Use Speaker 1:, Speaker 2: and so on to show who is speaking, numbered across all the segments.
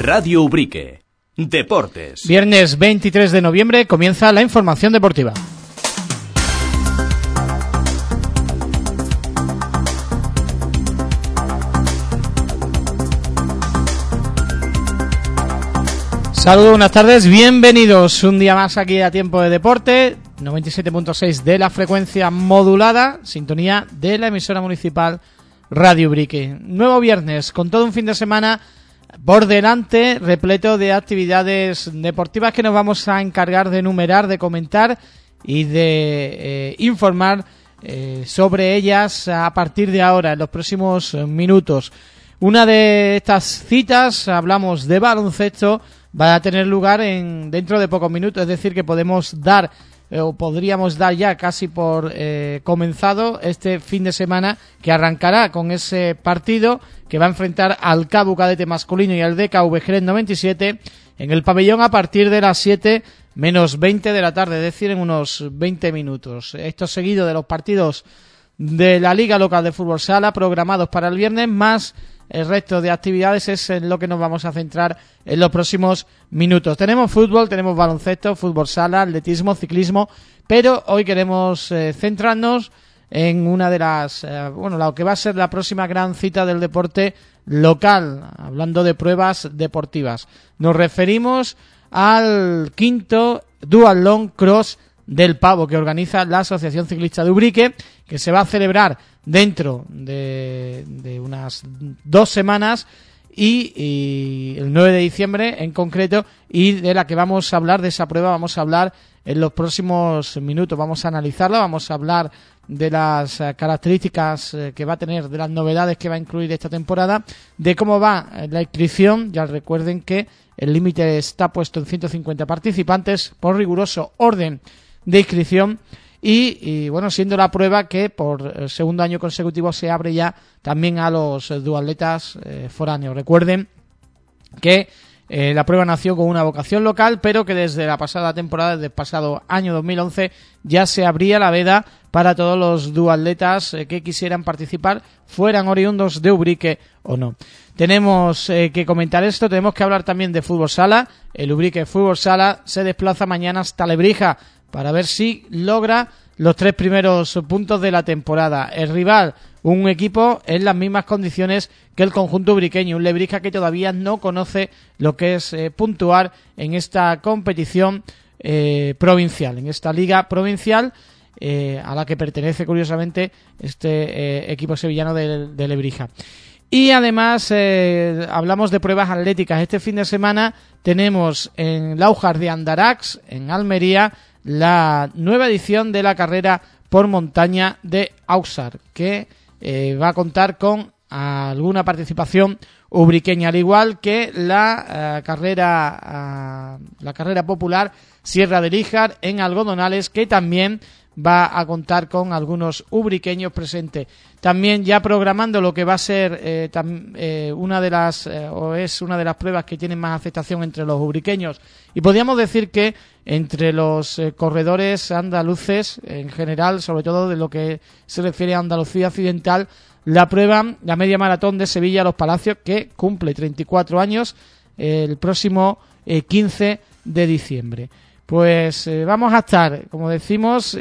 Speaker 1: Radio Ubrique. Deportes.
Speaker 2: Viernes 23 de noviembre comienza la información deportiva. Saludos, buenas tardes, bienvenidos un día más aquí a Tiempo de Deporte, 97.6 de la frecuencia modulada, sintonía de la emisora municipal Radio Ubrique. Nuevo viernes, con todo un fin de semana por delante, repleto de actividades deportivas que nos vamos a encargar de enumerar, de comentar y de informar sobre ellas a partir de ahora, en los próximos minutos. Una de estas citas, hablamos de baloncesto, va a tener lugar dentro de pocos minutos, es decir, que podríamos dar ya casi por comenzado este fin de semana, que arrancará con ese partido que va a enfrentar al CABU cadete masculino y al DKV Jerez 97 en el pabellón a partir de las 7 menos 20 de la tarde, es decir, en unos 20 minutos. Esto seguido de los partidos de la Liga Local de Fútbol Sala programados para el viernes, más el resto de actividades es en lo que nos vamos a centrar en los próximos minutos. Tenemos fútbol, tenemos baloncesto, fútbol sala, atletismo, ciclismo, pero hoy queremos centrarnos en una de las, lo que va a ser la próxima gran cita del deporte local, hablando de pruebas deportivas. Nos referimos al quinto Duatlón Cross del Pavo que organiza la Asociación Ciclista de Ubrique, que se va a celebrar dentro de unas 2 semanas y el 9 de diciembre en concreto, y de la que vamos a hablar, de esa prueba vamos a hablar en los próximos minutos. Vamos a analizarla, vamos a hablar de las características que va a tener, de las novedades que va a incluir esta temporada, de cómo va la inscripción. Ya recuerden que el límite está puesto en 150 participantes por riguroso orden de inscripción y siendo la prueba que por segundo año consecutivo se abre ya también a los duatletas foráneos. Recuerden que la prueba nació con una vocación local, pero que desde la pasada temporada, desde el pasado año 2011, ya se abría la veda para todos los duatletas que quisieran participar, fueran oriundos de Ubrique o no. Tenemos que comentar esto, tenemos que hablar también de fútbol sala. El Ubrique Fútbol Sala se desplaza mañana hasta Lebrija para ver si logra los 3 primeros puntos de la temporada. El rival, un equipo en las mismas condiciones que el conjunto ubriqueño, un Lebrija que todavía no conoce lo que es puntuar en esta competición provincial, en esta liga provincial a la que pertenece curiosamente este equipo sevillano de Lebrija. Y además hablamos de pruebas atléticas. Este fin de semana tenemos en Laujar de Andarax, en Almería, la nueva edición de la carrera por montaña de Ausar, que va a contar con alguna participación ubriqueña, al igual que la carrera popular Sierra de Líjar en Algodonales, que también va a contar con algunos ubriqueños presentes. También ya programando lo que va a ser una de las pruebas que tienen más aceptación entre los ubriqueños, y podríamos decir que entre los corredores andaluces en general, sobre todo de lo que se refiere a Andalucía Occidental, la media maratón de Sevilla Los Palacios, que cumple 34 años el próximo 15 de diciembre. Pues vamos a estar, como decimos,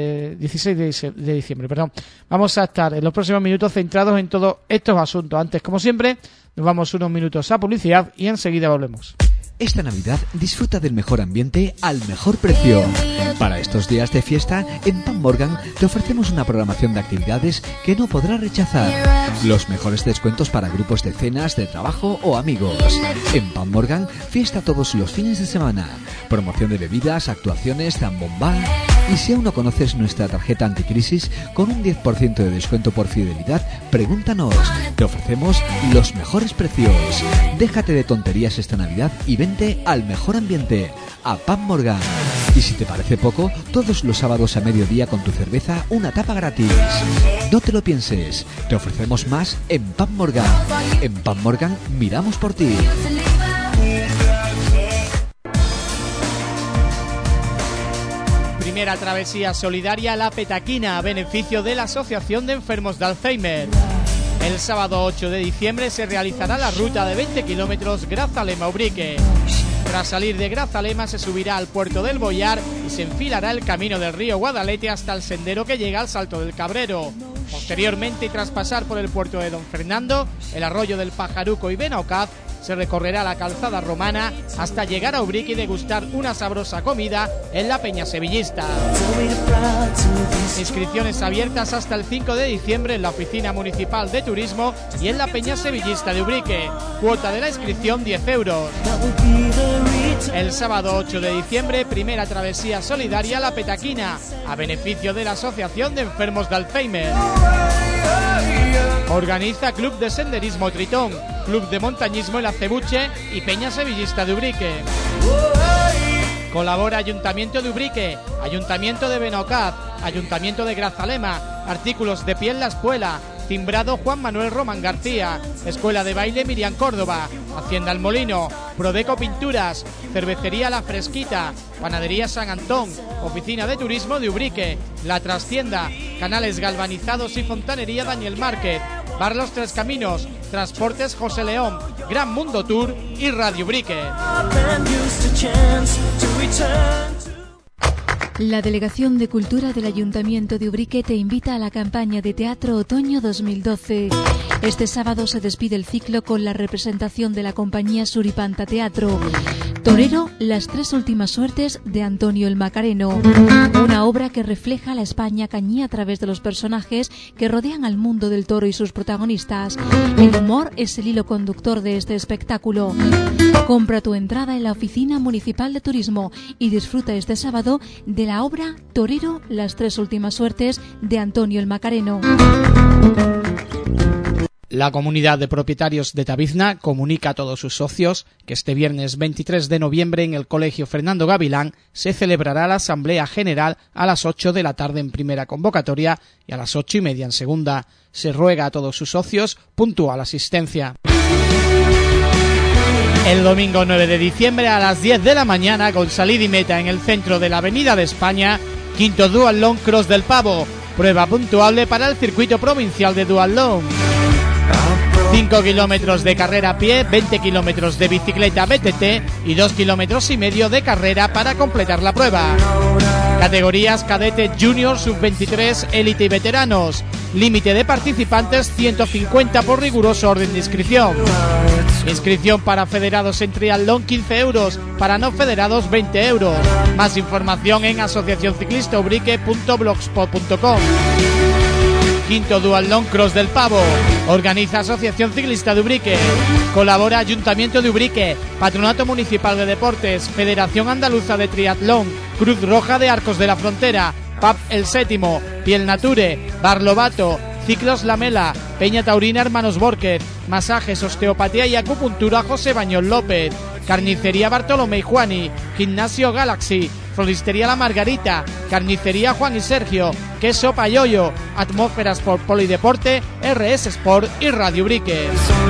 Speaker 2: 16 de diciembre, vamos a estar en los próximos minutos centrados en todos estos asuntos. Antes, como siempre, nos vamos unos minutos a publicidad y enseguida volvemos.
Speaker 3: Esta Navidad disfruta del mejor ambiente al mejor precio. Para estos días de fiesta, en Pan Morgan te ofrecemos una programación de actividades que no podrás rechazar. Los mejores descuentos para grupos de cenas, de trabajo o amigos. En Pan Morgan, fiesta todos los fines de semana. Promoción de bebidas, actuaciones, zambomba. Y si aún no conoces nuestra tarjeta anticrisis, con un 10% de descuento por fidelidad, pregúntanos. Te ofrecemos los mejores precios. Déjate de tonterías esta Navidad y vente al mejor ambiente, a Pan Morgan. Y si te parece poco, todos los sábados a mediodía con tu cerveza, una tapa gratis. No te lo pienses, te ofrecemos más en Pan Morgan. En Pan Morgan miramos por ti.
Speaker 2: Primera travesía solidaria La Petaquina, a beneficio de la Asociación de Enfermos de Alzheimer. El sábado 8 de diciembre se realizará la ruta de 20 kilómetros Grazalema-Ubrique. Tras salir de Grazalema se subirá al puerto del Boyar y se enfilará el camino del río Guadalete hasta el sendero que llega al Salto del Cabrero. Posteriormente, y tras pasar por el puerto de Don Fernando, el arroyo del Pajaruco y Benaucaz, se recorrerá la calzada romana hasta llegar a Ubrique y degustar una sabrosa comida en la Peña Sevillista. Inscripciones abiertas hasta el 5 de diciembre en la Oficina Municipal de Turismo y en la Peña Sevillista de Ubrique. Cuota de la inscripción 10 euros. El sábado 8 de diciembre, primera travesía solidaria La Petaquina, a beneficio de la Asociación de Enfermos de Alzheimer. Organiza Club de Senderismo Tritón, Club de Montañismo El Acebuche y Peña Sevillista de Ubrique. Colabora Ayuntamiento de Ubrique, Ayuntamiento de Benaucaz, Ayuntamiento de Grazalema, Artículos de Piel La Espuela, Timbrado Juan Manuel Román García, Escuela de Baile Miriam Córdoba, Hacienda El Molino, Prodeco Pinturas, Cervecería La Fresquita, Panadería San Antón, Oficina de Turismo de Ubrique, La Trastienda, Canales Galvanizados y Fontanería Daniel Márquez, Bar Los Tres Caminos, Transportes José León, Gran Mundo Tour y Radio Ubrique.
Speaker 4: La Delegación de Cultura del Ayuntamiento de Ubrique te invita a la campaña de Teatro Otoño 2012. Este sábado se despide el ciclo con la representación de la compañía Suripanta Teatro. Torero, las tres últimas suertes de Antonio el Macareno. Una obra que refleja la España cañí a través de los personajes que rodean al mundo del toro y sus protagonistas. El humor es el hilo conductor de este espectáculo. Compra tu entrada en la Oficina Municipal de Turismo y disfruta este sábado de la obra Torero, las tres últimas suertes de Antonio el Macareno.
Speaker 2: La comunidad de propietarios de Tabizna comunica a todos sus socios que este viernes 23 de noviembre en el Colegio Fernando Gavilán se celebrará la Asamblea General a las 8 de la tarde en primera convocatoria y a las 8:30 en segunda. Se ruega a todos sus socios puntual asistencia. El domingo 9 de diciembre a las 10 de la mañana, con salida y meta en el centro de la Avenida de España, quinto Duatlón Cross del Pavo, prueba puntuable para el circuito provincial de Duatlón. 5 kilómetros de carrera a pie, 20 kilómetros de bicicleta BTT y 2,5 kilómetros de carrera para completar la prueba. Categorías cadete, junior, sub-23, élite y veteranos. Límite de participantes 150 por riguroso orden de inscripción. Inscripción para federados en triatlón 15 euros, para no federados 20 euros. Más información en asociacionciclistaubrique.blogspot.com. Quinto Duatlón Cross del Pavo. Organiza Asociación Ciclista de Ubrique. Colabora Ayuntamiento de Ubrique, Patronato Municipal de Deportes, Federación Andaluza de Triatlón, Cruz Roja de Arcos de la Frontera, PAP El Séptimo, Piel Nature, Bar Lobato, Ciclos Lamela, Peña Taurina Hermanos Borquez, Masajes, Osteopatía y Acupuntura José Bañón López, Carnicería Bartolomé y Juani, Gimnasio Galaxy, Floristería La Margarita, Carnicería Juan y Sergio, Queso Payoyo, Atmósfera Sport Polideporte, RS Sport y Radio Ubrique.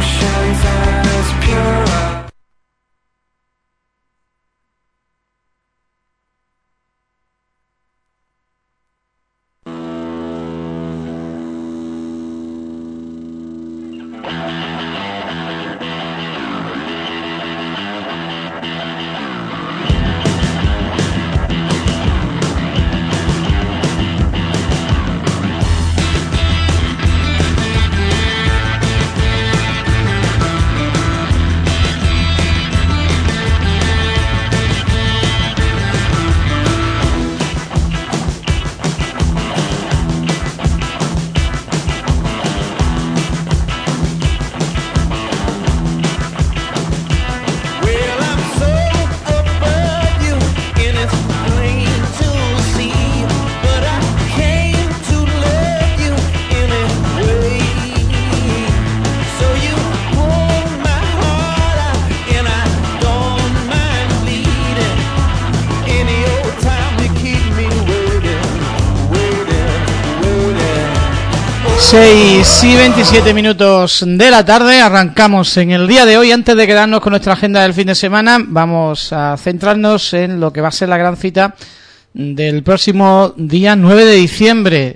Speaker 2: Seis y 27 minutos de la tarde, arrancamos en el día de hoy. Antes de quedarnos con nuestra agenda del fin de semana, vamos a centrarnos en lo que va a ser la gran cita del próximo día 9 de diciembre,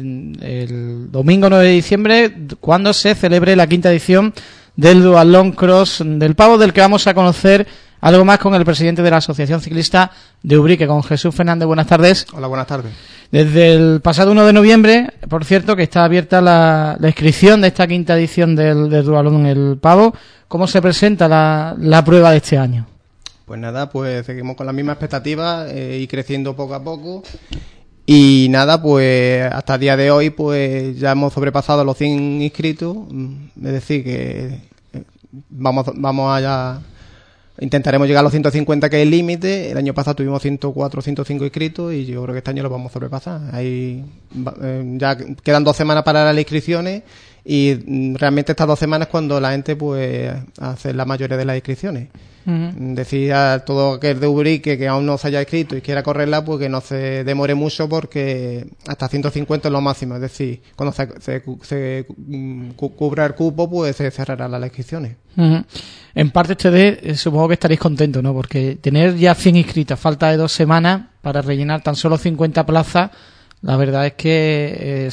Speaker 2: el domingo 9 de diciembre, cuando se celebre la 5ª edición del Duatlón Cross del Pavo, del que vamos a conocer algo más con el presidente de la Asociación Ciclista de Ubrique, con Jesús Fernández. Buenas tardes.
Speaker 5: Hola, buenas tardes.
Speaker 2: Desde el pasado 1 de noviembre, por cierto, que está abierta la inscripción de esta 5ª edición del Duatlón El Pavo. ¿Cómo se presenta la prueba de este año?
Speaker 5: Pues nada, pues seguimos con la misma expectativa y creciendo poco a poco. Y nada, pues hasta el día de hoy pues ya hemos sobrepasado los 100 inscritos. Es decir, que vamos allá. Intentaremos llegar a los 150, que es el límite. El año pasado tuvimos 104, 105 inscritos y yo creo que este año lo vamos a sobrepasar. Ahí ya quedan 2 semanas para las inscripciones y realmente estas 2 semanas es cuando la gente pues hace la mayoría de las inscripciones. Uh-huh. Decir a todo aquel de Ubrique que aún no se haya inscrito y quiera correrla, pues que no se demore mucho, porque hasta 150 es lo máximo. Es decir, cuando se cubra el cupo, pues se cerrarán las inscripciones.
Speaker 2: Uh-huh. En parte ustedes supongo que estaréis contentos, ¿no? Porque tener ya 100 inscritos, falta de 2 semanas para rellenar tan solo 50 plazas, la verdad es que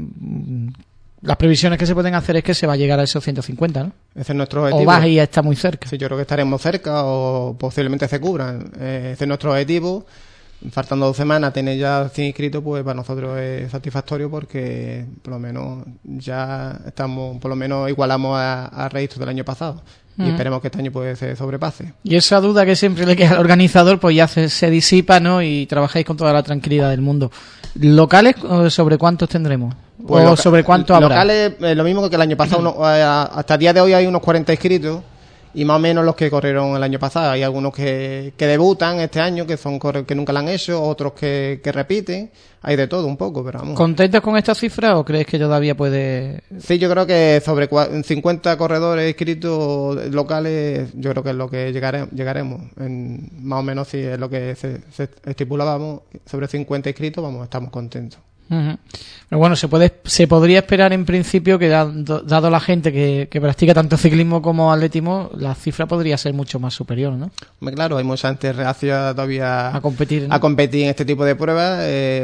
Speaker 2: las previsiones que se pueden hacer es que se va a llegar a esos 150, ¿no?
Speaker 5: Ese es nuestro objetivo.
Speaker 2: O vas y ya está muy cerca.
Speaker 5: Sí, yo creo que estaremos cerca o posiblemente se cubran. Ese es nuestro objetivo. Faltando 2 semanas, tener ya 100 inscritos, pues para nosotros es satisfactorio, porque por lo menos ya estamos, por lo menos igualamos a registro del año pasado. Y esperemos que este año pues se sobrepase.
Speaker 2: Y esa duda que siempre le queda al organizador, pues ya se disipa, ¿no? Y trabajáis con toda la tranquilidad del mundo. ¿Locales sobre cuántos tendremos?
Speaker 5: Pues
Speaker 2: ¿O sobre cuánto habrá?
Speaker 5: Locales, lo mismo que el año pasado. Hasta el día de hoy hay unos 40 inscritos. Y más o menos los que corrieron el año pasado. Hay algunos que debutan este año, que nunca lo han hecho, otros que repiten. Hay de todo un poco, pero vamos.
Speaker 2: ¿Contentos con esta cifra o crees que todavía puede...?
Speaker 5: Sí, yo creo que sobre 50 corredores inscritos locales, yo creo que es lo que llegaremos. Más o menos, si es lo que se estipulábamos, sobre 50 inscritos, estamos contentos.
Speaker 2: Uh-huh. Pero bueno, se podría esperar en principio que dado la gente que practica tanto ciclismo como atletismo, la cifra podría ser mucho más superior, ¿no?
Speaker 5: Claro, hay mucha gente reacia todavía
Speaker 2: a competir, ¿no?
Speaker 5: A competir en este tipo de pruebas.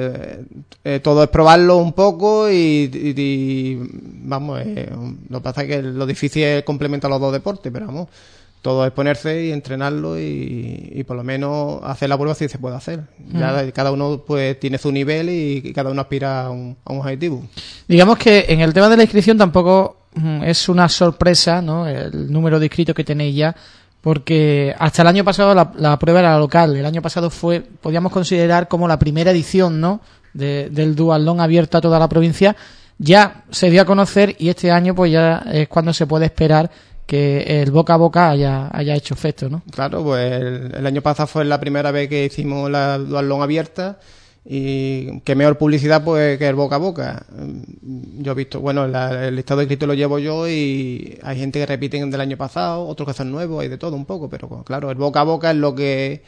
Speaker 5: Todo es probarlo un poco y vamos, lo que pasa es que lo difícil es complementar los dos deportes, pero vamos, todo es ponerse y entrenarlo y por lo menos hacer la prueba si se puede hacer. Ya cada uno pues tiene su nivel y cada uno aspira a un objetivo. Digamos que en el tema de la inscripción tampoco es una sorpresa, ¿no?, el número de inscritos que tenéis ya, porque hasta el año pasado la prueba era local. El año pasado podíamos considerar como la primera edición, ¿no?, del duatlón abierto a toda la provincia. Ya se dio a conocer y este año pues ya es cuando se puede esperar que el boca a boca haya hecho efecto, ¿no? Claro, pues el año pasado fue la primera vez que hicimos la duatlón abierta y qué mejor publicidad pues que el boca a boca. Yo he visto, bueno, el listado de inscritos lo llevo yo y hay gente que repiten del año pasado, otros que son nuevos, hay de todo un poco, pero claro, el boca a boca es lo que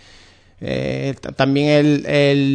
Speaker 5: también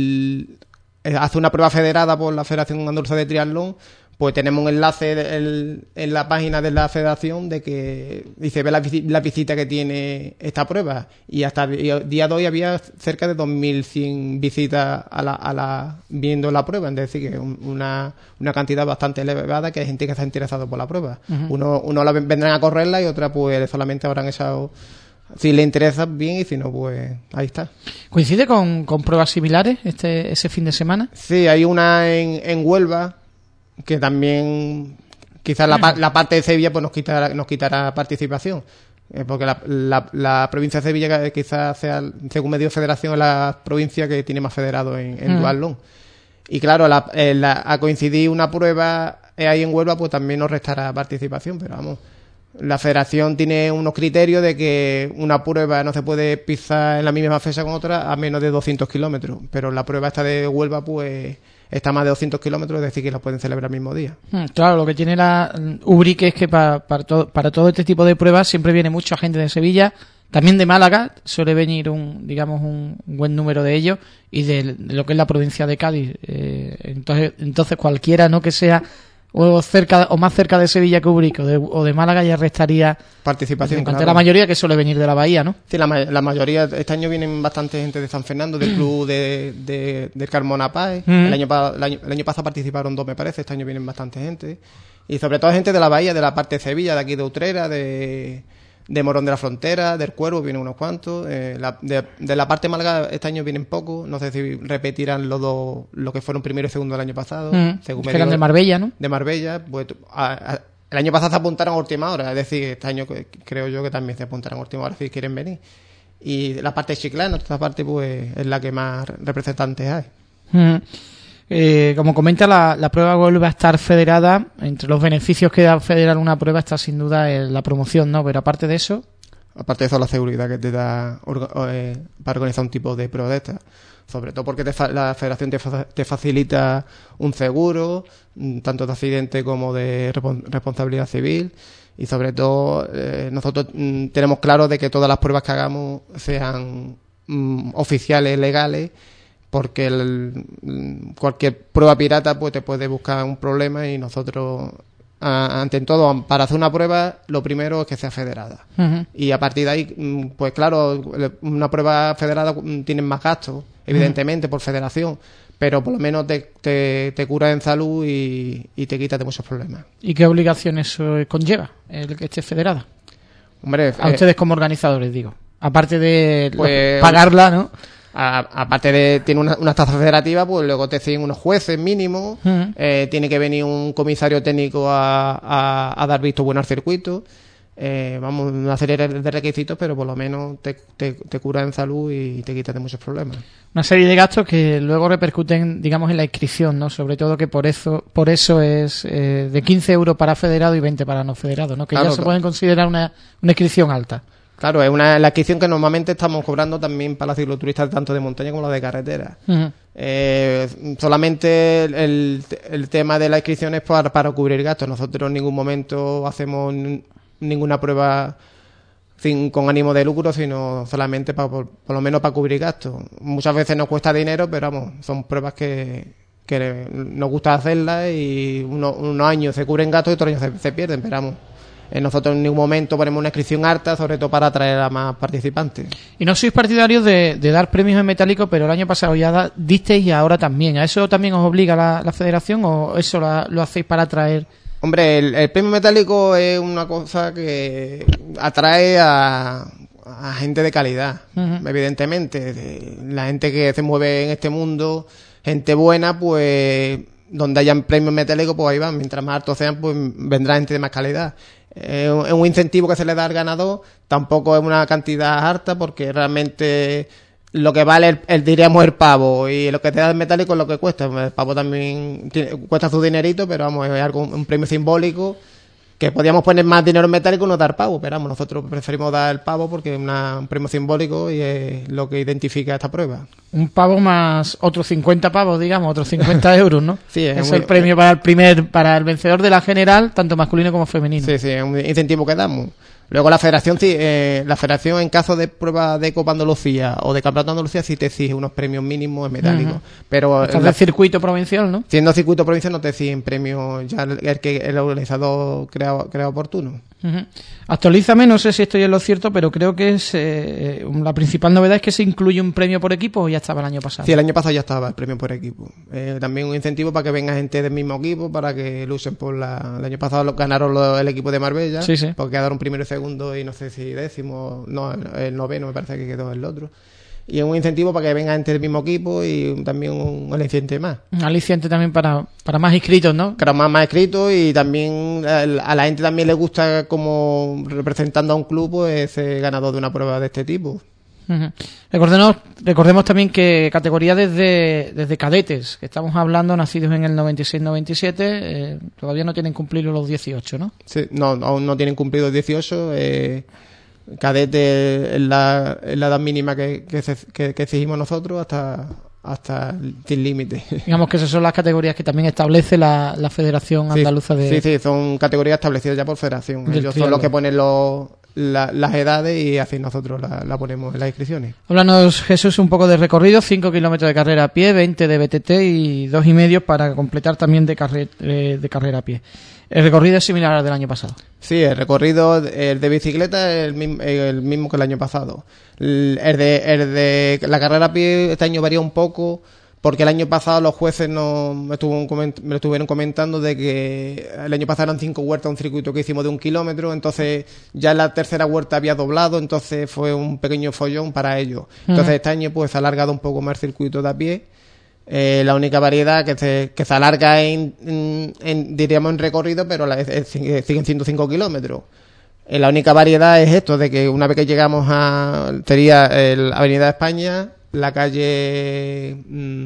Speaker 5: hace una prueba federada por la Federación Andaluza de Triatlón. Pues tenemos un enlace en la página de la federación de que dice ve la visita que tiene esta prueba, y hasta el día de hoy había cerca de 2.100 visitas viendo la prueba. Es decir, que una cantidad bastante elevada, que hay gente que está interesada por la prueba. Uh-huh. Uno vendrán a correrla y otra pues solamente habrán echado, si le interesa bien, y si no pues ahí está. ¿Coincide con pruebas similares ese fin de semana? Sí, hay una en Huelva, que también quizás la parte de Sevilla pues nos quitará participación, porque la provincia de Sevilla quizás sea, según me dio Federación, la provincia que tiene más federados en duatlón. Y claro, a coincidir una prueba ahí en Huelva, pues también nos restará participación, pero vamos, la Federación tiene unos criterios de que una prueba no se puede pisar en la misma fecha con otra a menos de 200 kilómetros, pero la prueba esta de Huelva pues está a más de 200 kilómetros, es decir, que la pueden celebrar el mismo día. Claro, lo que tiene la Ubrique es que para todo este tipo de pruebas siempre viene mucha gente de Sevilla, también de Málaga, suele venir un buen número de ellos, y de lo que es la provincia de Cádiz. Entonces cualquiera, no que sea
Speaker 2: o más cerca de Sevilla que Ubrique o de Málaga, ya restaría
Speaker 5: participación.
Speaker 2: En cuanto
Speaker 5: claro.
Speaker 2: a la mayoría que suele venir de la Bahía, ¿no?
Speaker 5: Sí, la mayoría, este año vienen bastante gente de San Fernando, del club del Carmona Páez. El año pasado participaron 2, me parece, este año vienen bastante gente. Y sobre todo gente de la Bahía, de la parte de Sevilla, de aquí de Utrera, de Morón de la Frontera, del Cuervo, vienen unos cuantos. De la parte de Málaga este año vienen pocos, no sé si repetirán lo que fueron primero y segundo del año pasado.
Speaker 2: Según eran de Marbella, ¿no?
Speaker 5: De Marbella, pues el año pasado se apuntaron a última hora, es decir, este año creo yo que también se apuntarán a última hora si quieren venir. Y la parte de Chiclana, esta parte pues es la que más representantes hay.
Speaker 2: Como comenta, la prueba vuelve a estar federada. Entre los beneficios que da federar una prueba está sin duda la promoción, ¿no? Pero aparte de eso...
Speaker 5: Aparte de eso, la seguridad que te da para organizar un tipo de prueba de estas. Sobre todo porque la federación te facilita un seguro, tanto de accidente como de responsabilidad civil. Y sobre todo, nosotros tenemos claro de que todas las pruebas que hagamos sean oficiales, legales, porque cualquier prueba pirata pues te puede buscar un problema y nosotros... ante todo, para hacer una prueba, lo primero es que sea federada. Y a partir de ahí, pues claro, una prueba federada tiene más gastos, evidentemente, por federación, pero por lo menos te cura en salud y te quita de muchos problemas.
Speaker 2: ¿Y qué obligaciones conlleva el que esté federada?
Speaker 5: Hombre,
Speaker 2: a ustedes como organizadores, digo. Aparte de
Speaker 5: pues,
Speaker 2: pagarla, ¿no?
Speaker 5: Aparte de tiene una tasa federativa, pues luego te siguen unos jueces mínimos, tiene que venir un comisario técnico a dar visto bueno al circuito, vamos, una serie de requisitos, pero por lo menos te cura en salud y te quita de muchos problemas.
Speaker 2: Una serie de gastos que luego repercuten, digamos, en la inscripción, ¿no? Sobre todo que por eso es de 15 euros para federado y 20 para no federado, ¿no? Que claro, ya se pueden considerar una inscripción alta.
Speaker 5: Claro, es la inscripción que normalmente estamos cobrando también para los cicloturistas tanto de montaña como la de carretera. Solamente el tema de la inscripción es para cubrir gastos. Nosotros en ningún momento hacemos ninguna prueba con ánimo de lucro, sino solamente por lo menos para cubrir gastos. Muchas veces nos cuesta dinero, pero vamos, son pruebas que nos gusta hacerlas y unos años se cubren gastos y otros años se pierden, pero vamos. Nosotros en ningún momento ponemos una inscripción alta, sobre todo para atraer a más participantes.
Speaker 2: Y no sois partidarios de dar premios en metálico, pero el año pasado ya disteis y ahora también. ¿A eso también os obliga la federación o eso lo hacéis para atraer?
Speaker 5: Hombre, el premio metálico es una cosa que atrae a gente de calidad, evidentemente. La gente que se mueve en este mundo, gente buena, pues donde hayan premios metálicos, pues ahí van. Mientras más altos sean, pues vendrá gente de más calidad. Es un incentivo que se le da al ganador, tampoco es una cantidad alta porque realmente lo que vale diríamos el pavo y lo que te da el metálico es lo que cuesta. El pavo también cuesta su dinerito, pero vamos, es un premio simbólico que podríamos poner más dinero en metálico y no dar pavo, pero vamos, nosotros preferimos dar el pavo porque es un premio simbólico y es lo que identifica esta prueba.
Speaker 2: Un pavo más otros 50 pavos, digamos, otros 50 euros, ¿no?
Speaker 5: Sí,
Speaker 2: es el premio para el vencedor de la general, tanto masculino como femenino.
Speaker 5: Sí, es un incentivo que damos. Luego la federación en caso de prueba de Copa Andalucía o de Campeonato de Andalucía sí te exige unos premios mínimos en metálicos. Pero
Speaker 2: el circuito provincial, ¿no?
Speaker 5: Siendo circuito provincial no te exigen premios ya el organizador crea oportuno.
Speaker 2: Actualízame, no sé si estoy en lo cierto, pero creo que es la principal novedad es que se incluye un premio por equipo o ya estaba el año pasado.
Speaker 5: Sí, el año pasado ya estaba el premio por equipo. También un incentivo para que venga gente del mismo equipo, para que lucen por el año pasado ganaron el equipo de Marbella,
Speaker 2: sí.
Speaker 5: Porque quedaron primero y segundo y no sé si décimo, no, el noveno me parece que quedó el otro. Y es un incentivo para que venga gente del mismo equipo y también un aliciente más.
Speaker 2: Un aliciente también para más inscritos, ¿no?
Speaker 5: Claro, más inscritos y también a la gente también le gusta como representando a un club pues ser ganador de una prueba de este tipo.
Speaker 2: Recordemos también que categoría desde cadetes, que estamos hablando, nacidos en el 96-97, todavía no tienen cumplido los 18, ¿no?
Speaker 5: Sí, aún no tienen cumplido 18. Cadete es la edad mínima que exigimos nosotros hasta sin límite.
Speaker 2: Digamos que esas son las categorías que también establece la Federación Andaluza de...
Speaker 5: Sí, son categorías establecidas ya por federación. Ellos son los que ponen las edades y así nosotros la ponemos en las inscripciones.
Speaker 2: Háblanos, Jesús, un poco de recorrido, 5 kilómetros de carrera a pie, 20 de BTT y 2,5 para completar también de carrera a pie. El recorrido es similar al del año pasado.
Speaker 5: Sí, el recorrido el de bicicleta es el mismo que el año pasado. El de la carrera a pie este año varía un poco, porque el año pasado los jueces me estuvieron comentando de que el año pasado eran 5 vueltas, un circuito que hicimos de 1 kilómetro, entonces ya en la tercera vuelta había doblado, entonces fue un pequeño follón para ellos. Entonces este año pues se ha alargado un poco más el circuito de a pie. La única variedad que se alarga diríamos en recorrido, pero siguen siendo 5 kilómetros. La única variedad es esto, de que una vez que llegamos sería la Avenida de España, la calle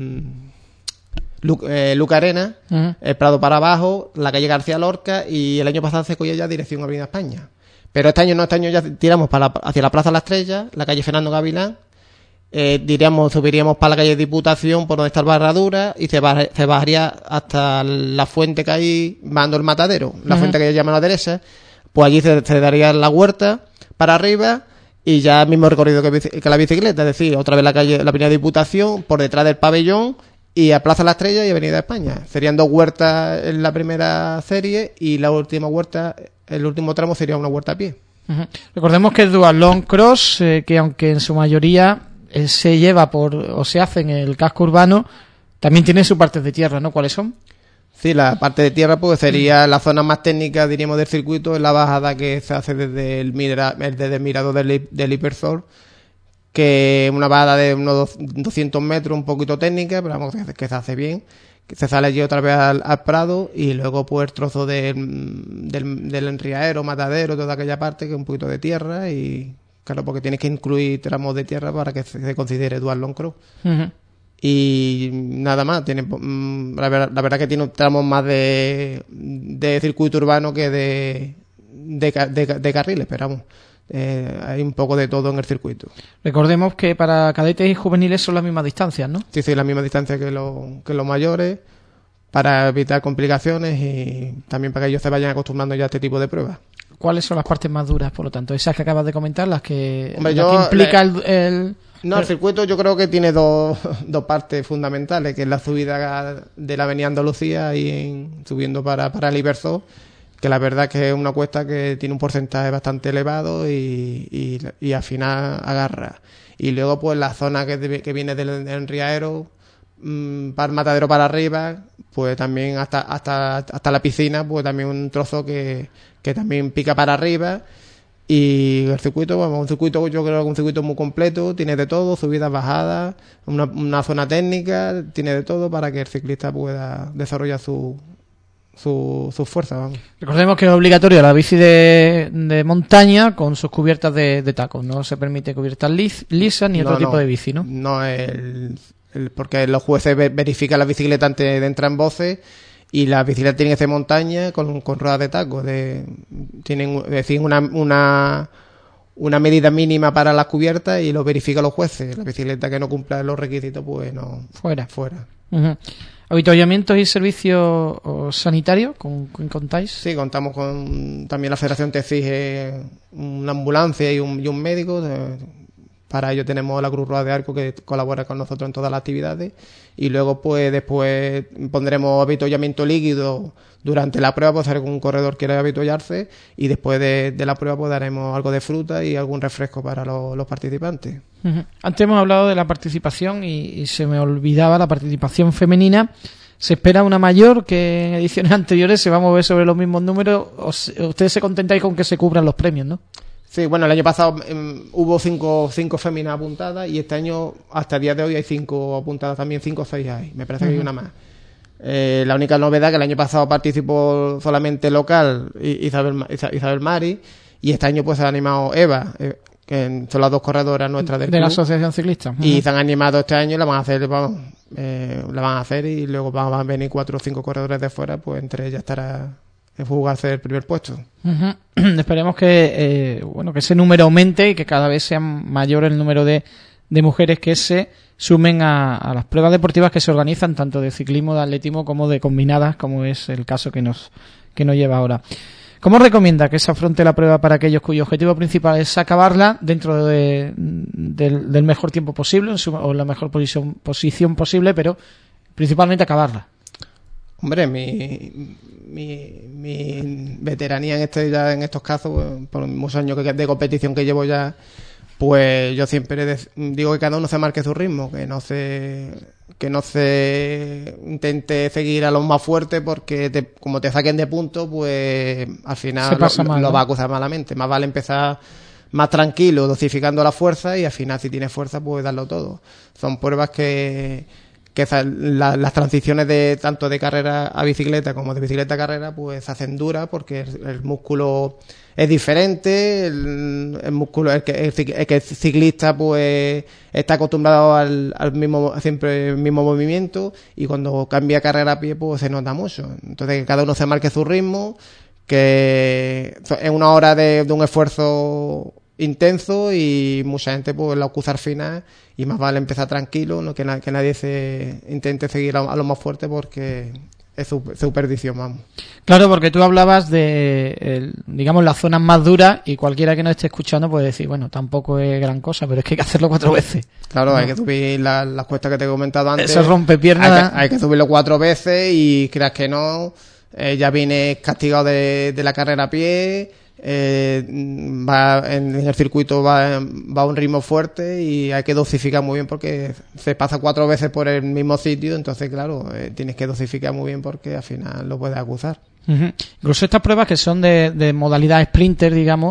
Speaker 5: Luca Arena, el Prado para abajo, la calle García Lorca, y el año pasado se cogía ya dirección Avenida España. Pero este año ya tiramos hacia la Plaza La Estrella, la calle Fernando Gavilán, subiríamos para la calle Diputación por donde está el Barradura y se bajaría hasta la fuente que hay, bajando el Matadero, la fuente que llaman la derecha, pues allí se daría la huerta para arriba y ya el mismo recorrido que la bicicleta, es decir, otra vez la avenida Diputación, por detrás del pabellón y a Plaza La Estrella y Avenida España. Serían 2 huertas en la primera serie y la última huerta, el último tramo sería una huerta a pie.
Speaker 2: Recordemos que es Duatlón Cross, que aunque en su mayoría se lleva o se hace en el casco urbano, también tiene sus partes de tierra, ¿no? ¿Cuáles son?
Speaker 5: Sí, la parte de tierra pues sería la zona más técnica, diríamos, del circuito, es la bajada que se hace desde el mirador del Hipersol, que es una bajada de unos 200 metros, un poquito técnica, pero vamos, que se hace bien, que se sale allí otra vez al Prado, y luego pues el trozo del Enriaero, Matadero, toda aquella parte, que es un poquito de tierra, y claro, porque tienes que incluir tramos de tierra para que se considere Duatlón Cross. Y nada más, la verdad que tiene un tramo más de circuito urbano que de carriles, pero vamos, hay un poco de todo en el circuito.
Speaker 2: Recordemos que para cadetes y juveniles son las mismas distancias, ¿no?
Speaker 5: Sí, la misma distancia que los mayores, para evitar complicaciones y también para que ellos se vayan acostumbrando ya a este tipo de pruebas.
Speaker 2: ¿Cuáles son las partes más duras, por lo tanto? Esas que acabas de comentar, las que
Speaker 5: implica
Speaker 2: el
Speaker 5: circuito yo creo que tiene dos partes fundamentales, que es la subida de la Avenida Andalucía y subiendo para el Iberzó, que la verdad es que es una cuesta que tiene un porcentaje bastante elevado y al final agarra. Y luego pues la zona que viene del Enriaero, para el Matadero para arriba, pues también hasta la piscina, pues también un trozo que también pica para arriba. Y el circuito, yo creo que es un circuito muy completo, tiene de todo, subidas, bajadas, una zona técnica, tiene de todo para que el ciclista pueda desarrollar su fuerza, vamos.
Speaker 2: Recordemos que es obligatorio la bici de montaña con sus cubiertas de tacos, no se permite cubiertas lisas ni otro tipo de bici, ¿no?
Speaker 5: No, porque los jueces verifican la bicicleta antes de entrar en boxes. Y las bicicletas tienen que ser montaña con ruedas de taco. Tienen una medida mínima para las cubiertas y lo verifican los jueces. La bicicleta que no cumpla los requisitos, pues no. Fuera.
Speaker 2: ¿Avituallamientos y servicios sanitarios? ¿Con contáis?
Speaker 5: Sí, contamos con. También la Federación te exige una ambulancia y un médico. Para ello tenemos la Cruz Roja de Arco, que colabora con nosotros en todas las actividades, y luego pues después pondremos avituallamiento líquido durante la prueba, pues si algún corredor quiere avituallarse, y después de la prueba pues daremos algo de fruta y algún refresco para los participantes.
Speaker 2: Antes hemos hablado de la participación y se me olvidaba la participación femenina. ¿Se espera una mayor que en ediciones anteriores? ¿Se va a mover sobre los mismos números? ¿Ustedes se contentáis con que se cubran los premios, no?
Speaker 5: Sí, bueno, el año pasado hubo cinco féminas apuntadas y este año, hasta el día de hoy, hay 5 apuntadas también, 5 o 6 hay. Me parece que hay una más. La única novedad que el año pasado participó solamente local Isabel Mari, y este año pues se ha animado Eva, que son las 2 corredoras nuestras del club,
Speaker 2: la Asociación Ciclista.
Speaker 5: Y se han animado este año y la van a hacer y luego van a venir 4 o 5 corredores de fuera, pues entre ellas estará en jugarse el primer puesto.
Speaker 2: Esperemos que que ese número aumente y que cada vez sea mayor el número de mujeres que se sumen a las pruebas deportivas que se organizan, tanto de ciclismo, de atletismo como de combinadas, como es el caso que nos lleva ahora. ¿Cómo recomienda que se afronte la prueba para aquellos cuyo objetivo principal es acabarla dentro del mejor tiempo posible o la mejor posición posible, pero principalmente acabarla?
Speaker 5: Hombre, mi veteranía en estos casos, por muchos años de competición que llevo ya, pues yo siempre digo que cada uno se marque su ritmo, que no se intente seguir a los más fuertes, porque como te saquen de punto, pues al final lo va a acusar malamente. Más vale empezar más tranquilo, dosificando la fuerza, y al final, si tienes fuerza, pues darlo todo. Son pruebas que las transiciones de tanto de carrera a bicicleta como de bicicleta a carrera, pues se hacen duras, porque el músculo es diferente, el músculo, el que ciclista pues está acostumbrado al mismo movimiento, y cuando cambia carrera a pie pues se nota mucho. Entonces, que cada uno se marque su ritmo, que es una hora de un esfuerzo intenso, y mucha gente pues la acusa al final, y más vale empezar tranquilo, ¿no? que nadie se intente seguir a los más fuertes, porque es su perdición, vamos.
Speaker 2: Claro, porque tú hablabas de, digamos, las zonas más duras, y cualquiera que nos esté escuchando puede decir, bueno, tampoco es gran cosa, pero es que hay que hacerlo 4 veces.
Speaker 5: Claro, hay que subir las cuestas que te he comentado antes.
Speaker 2: Eso rompe piernas.
Speaker 5: Hay que subirlo 4 veces, y creas que no, ya vienes castigado de la carrera a pie. Va en el circuito va a un ritmo fuerte, y hay que dosificar muy bien, porque se pasa 4 veces por el mismo sitio. Entonces, claro, tienes que dosificar muy bien, porque al final lo puedes acusar.
Speaker 2: Uh-huh. Incluso estas pruebas que son de modalidad sprinter, digamos,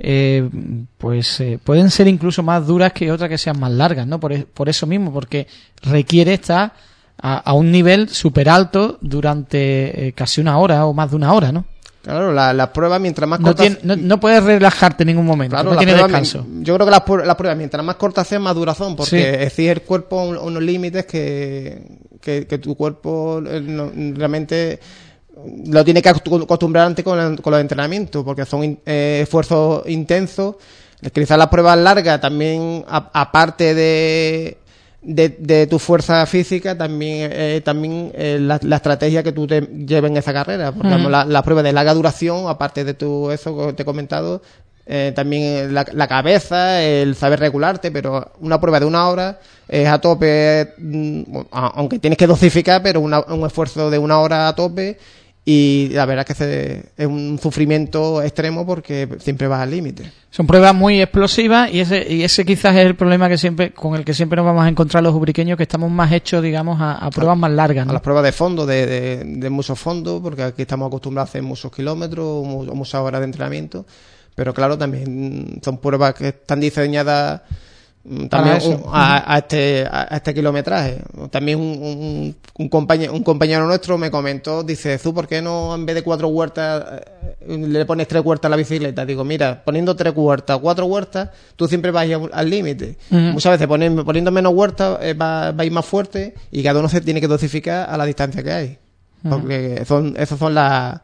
Speaker 2: pueden ser incluso más duras que otras que sean más largas, ¿no? Por eso mismo, porque requiere estar a un nivel súper alto durante casi 1 hora o más de 1 hora, ¿no?
Speaker 5: Claro, las pruebas, mientras más cortas...
Speaker 2: No puedes relajarte en ningún momento,
Speaker 5: claro,
Speaker 2: no tienes descanso.
Speaker 5: Yo creo que las pruebas, mientras más cortas sean, más duras son, porque exige el cuerpo unos límites que tu cuerpo realmente lo tiene que acostumbrar antes con los entrenamientos, porque son esfuerzos intensos. Quizás las pruebas largas también, aparte de tu fuerza física, también la estrategia que tú te lleves en esa carrera, porque la prueba de larga duración, aparte de eso que te he comentado, también la cabeza, el saber regularte, pero una prueba de 1 hora es a tope, aunque tienes que dosificar, pero un esfuerzo de 1 hora a tope, y la verdad es que es un sufrimiento extremo, porque siempre vas al límite.
Speaker 2: Son pruebas muy explosivas, y ese quizás es el problema con el que siempre nos vamos a encontrar los ubriqueños, que estamos más hechos, digamos, a pruebas más largas, ¿no? A
Speaker 5: las pruebas de fondo, de muchos fondos, porque aquí estamos acostumbrados a hacer muchos kilómetros o muchas horas de entrenamiento, pero claro, también son pruebas que están diseñadas también a este kilometraje. También un compañero nuestro me comentó, dice, ¿tú por qué no, en vez de 4 vueltas, le pones 3 vueltas a la bicicleta? Digo, mira, poniendo 3 vueltas, 4 vueltas, tú siempre vas a ir al límite. Muchas veces poniendo menos vueltas va a ir más fuerte, y cada uno se tiene que dosificar a la distancia que hay. Porque esas son la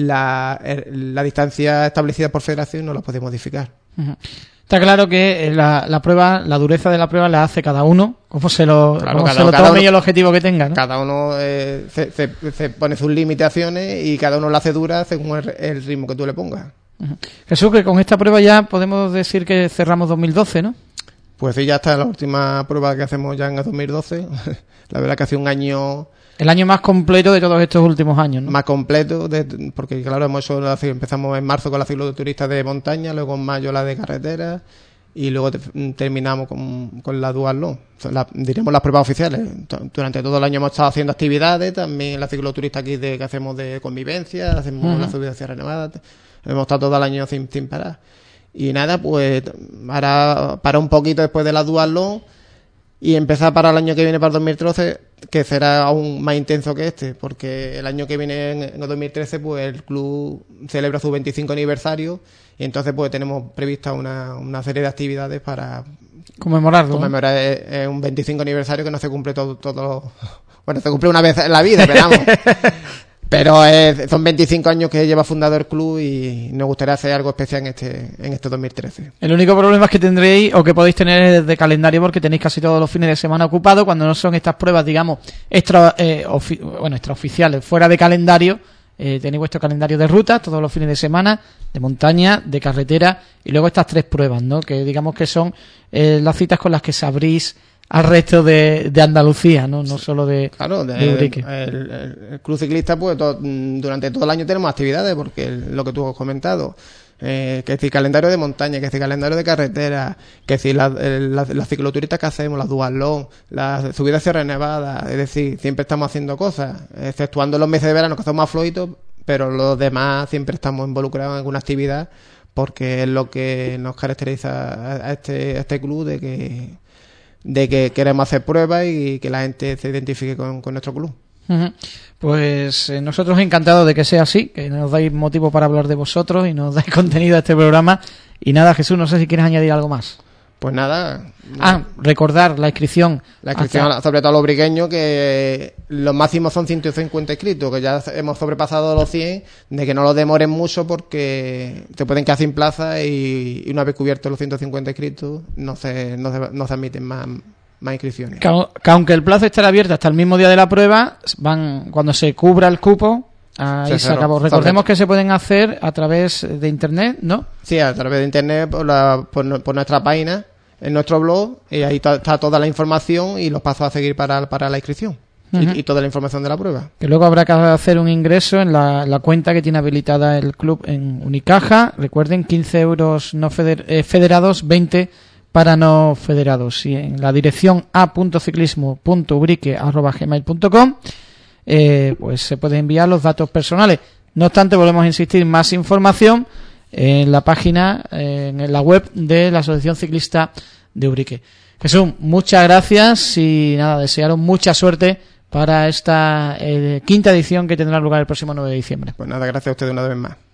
Speaker 5: distancia establecida por federación, y no las podemos modificar.
Speaker 2: Está claro que la prueba, la dureza de la prueba la hace cada uno, como se lo tome y el objetivo que tenga, ¿no?
Speaker 5: Cada uno se pone sus limitaciones, y cada uno la hace dura según el ritmo que tú le pongas.
Speaker 2: Jesús, que con esta prueba ya podemos decir que cerramos 2012, ¿no?
Speaker 5: Pues sí, ya está la última prueba que hacemos ya en el 2012. La verdad que hace un año...
Speaker 2: El año más completo de todos estos últimos años, ¿no?
Speaker 5: Más completo, porque claro, empezamos en marzo con la cicloturista de montaña, luego en mayo la de carretera, y luego terminamos con la duatlón. Diremos las pruebas oficiales. Durante todo el año hemos estado haciendo actividades, también la cicloturista aquí que hacemos de convivencia, hacemos la subida hacia Sierra. Hemos estado todo el año sin parar. Y nada, pues ahora para un poquito después de la duatlón, y empezar para el año que viene, para el 2013, que será aún más intenso que este, porque el año que viene, en el 2013, pues el club celebra su 25 aniversario, y entonces pues tenemos prevista una serie de actividades para
Speaker 2: conmemorarlo,
Speaker 5: conmemorar un 25 aniversario que no se cumple todo. Bueno, se cumple una vez en la vida, pero vamos. Pero son 25 años que lleva fundado el club, y nos gustaría hacer algo especial en este 2013. El único
Speaker 2: problema es que tendréis, o que podéis tener, de calendario, porque tenéis casi todos los fines de semana ocupados, cuando no son estas pruebas, digamos, extraoficiales, fuera de calendario. tenéis vuestro calendario de ruta todos los fines de semana, de montaña, de carretera, y luego estas 3 pruebas, ¿no? Que digamos que son las citas con las que se abrís al resto de Andalucía, no solo de Ubrique.
Speaker 5: El club ciclista, pues durante todo el año tenemos actividades, porque lo que tú has comentado, que si calendario de montaña, que si calendario de carretera, que si las cicloturitas que hacemos, las duatlón, las subidas a Sierra Nevada, es decir, siempre estamos haciendo cosas, exceptuando los meses de verano que son más flojitos, pero los demás siempre estamos involucrados en alguna actividad, porque es lo que nos caracteriza a este club, de que queremos hacer pruebas y que la gente se identifique con nuestro club.
Speaker 2: Pues nosotros encantados de que sea así, que nos dais motivo para hablar de vosotros y nos dais contenido a este programa. Y nada, Jesús, no sé si quieres añadir algo más.
Speaker 5: Pues nada.
Speaker 2: Recordar la inscripción.
Speaker 5: Sobre todo a los briqueños, que los máximos son 150 inscritos, que ya hemos sobrepasado los 100, de que no lo demoren mucho porque te pueden quedar sin plaza y una vez cubiertos los 150 inscritos no se admiten más inscripciones. Que
Speaker 2: aunque el plazo estará abierto hasta el mismo día de la prueba, cuando se cubra el cupo, ahí se acabó. Recordemos que se pueden hacer a través de internet, ¿no?
Speaker 5: Sí, a través de internet, por nuestra página, en nuestro blog, y ahí está toda la información y los pasos a seguir para la inscripción. Y toda la información de la prueba. Que
Speaker 2: luego habrá que hacer un ingreso en la cuenta que tiene habilitada el club en Unicaja. Recuerden, 15 euros no federados, 20 para no federados. Y en la dirección a.ciclismo.ubrique@gmail.com pues se pueden enviar los datos personales. No obstante, volvemos a insistir, más información en la página, en la web de la Asociación Ciclista de Ubrique. Jesús, muchas gracias y nada, desearos mucha suerte para esta quinta edición que tendrá lugar el próximo 9 de diciembre.
Speaker 5: Pues nada, gracias a ustedes una vez más.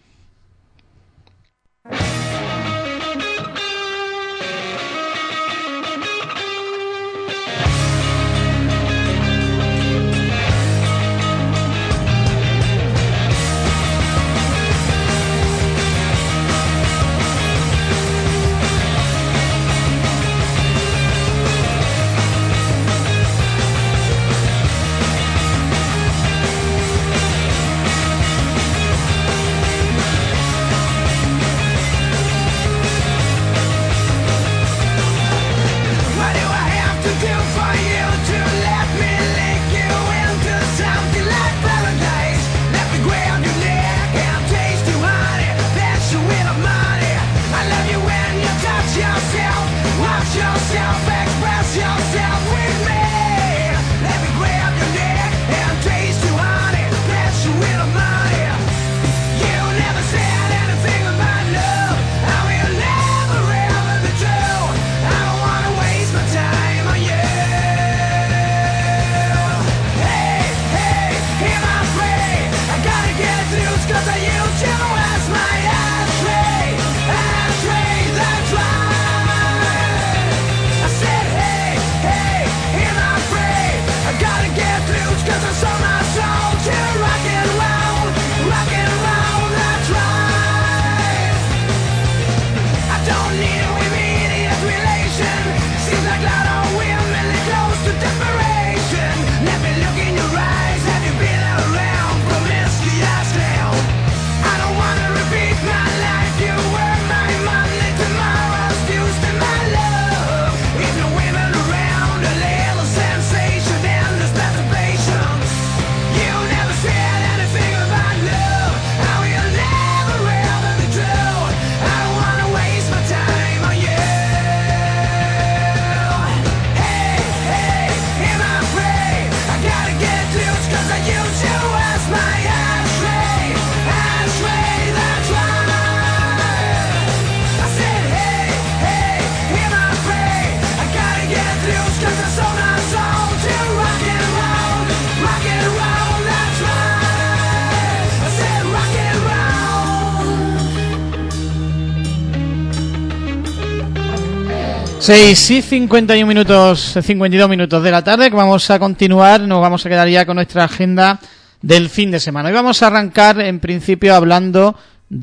Speaker 2: Seis y 52 minutos de la tarde, que vamos a continuar, nos vamos a quedar ya con nuestra agenda del fin de semana. Hoy vamos a arrancar en principio hablando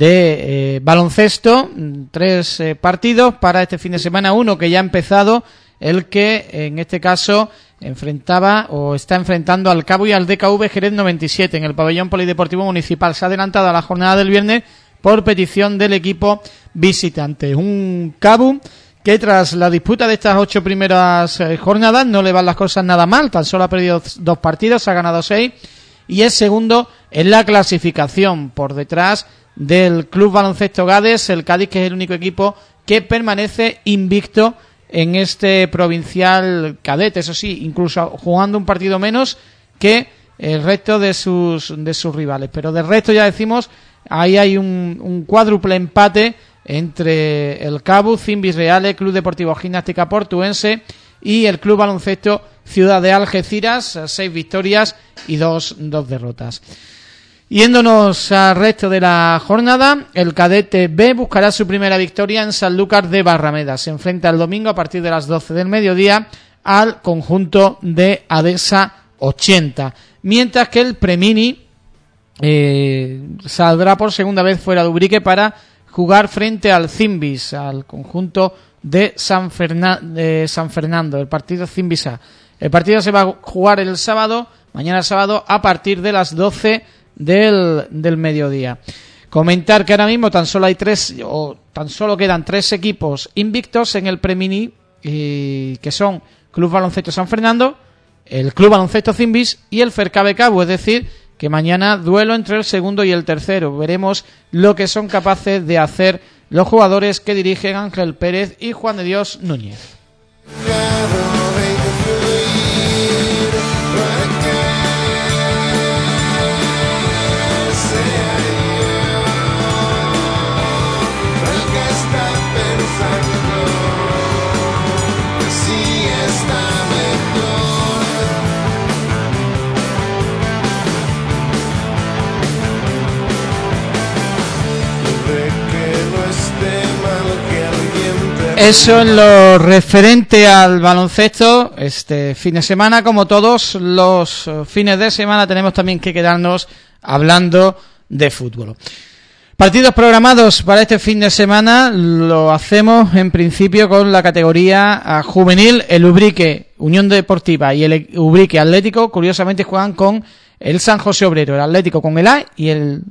Speaker 2: de baloncesto, 3 partidos para este fin de semana, uno que ya ha empezado, el que en este caso está enfrentando al Cabo y al DKV Jerez 97 en el pabellón polideportivo municipal. Se ha adelantado a la jornada del viernes por petición del equipo visitante. Un Cabo que tras la disputa de estas 8 primeras jornadas no le van las cosas nada mal, tan solo ha perdido 2 partidos, ha ganado 6 y es segundo en la clasificación por detrás del Club Baloncesto Gades, el Cádiz, que es el único equipo que permanece invicto en este provincial cadete, eso sí, incluso jugando un partido menos que el resto de sus rivales, pero del resto ya decimos, ahí hay un cuádruple empate entre el Cabo, Cimbis Reales, Club Deportivo Gimnástica Portuense y el Club Baloncesto Ciudad de Algeciras, 6 victorias y 2 derrotas. Yéndonos al resto de la jornada, el cadete B buscará su primera victoria en Sanlúcar de Barrameda. Se enfrenta el domingo a partir de las 12 del mediodía al conjunto de Adesa 80. Mientras que el Premini saldrá por segunda vez fuera de Ubrique para jugar frente al Cimbis, al conjunto de San Fernando, el partido Cimbis A. El partido se va a jugar el sábado, mañana sábado, a partir de las 12 del mediodía. Comentar que ahora mismo tan solo quedan 3 equipos invictos en el Premini, que son Club Baloncesto San Fernando, el Club Baloncesto Cimbis y el Fercabe Cabo, es decir, que mañana duelo entre el segundo y el tercero. Veremos lo que son capaces de hacer los jugadores que dirigen Ángel Pérez y Juan de Dios Núñez. Eso en lo referente al baloncesto. Este fin de semana, como todos los fines de semana, tenemos también que quedarnos hablando de fútbol. Partidos programados para este fin de semana lo hacemos en principio con la categoría juvenil. El Ubrique Unión Deportiva y el Ubrique Atlético curiosamente juegan con el San José Obrero, el Atlético con el A y el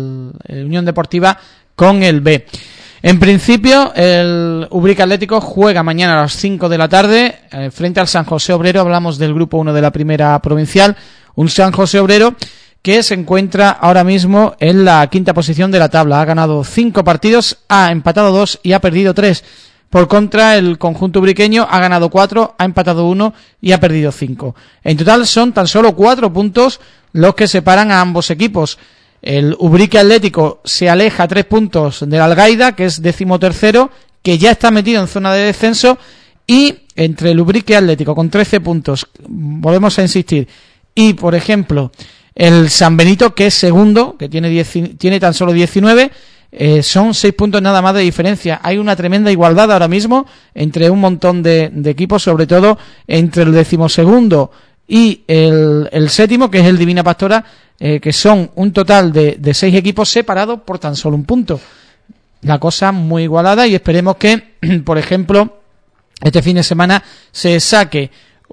Speaker 2: Unión Deportiva con el B. En principio, el Ubrique Atlético juega mañana a las 5 de la tarde frente al San José Obrero. Hablamos del grupo 1 de la primera provincial. Un San José Obrero que se encuentra ahora mismo en la quinta posición de la tabla. Ha ganado 5 partidos, ha empatado 2 y ha perdido 3. Por contra, el conjunto ubriqueño ha ganado 4, ha empatado 1 y ha perdido 5. En total son tan solo 4 puntos los que separan a ambos equipos. El Ubrique Atlético se aleja 3 puntos del Algaida, que es 13º, que ya está metido en zona de descenso, y entre el Ubrique Atlético con 13 puntos, volvemos a insistir, y por ejemplo el San Benito, que es segundo, que tiene tan solo 19, son 6 puntos nada más de diferencia. Hay una tremenda igualdad ahora mismo entre un montón de equipos, sobre todo entre el 12º y el séptimo, que es el Divina Pastora, que son un total de 6 equipos separados por tan solo un punto. La cosa muy igualada, y esperemos que, por ejemplo, este fin de semana se saque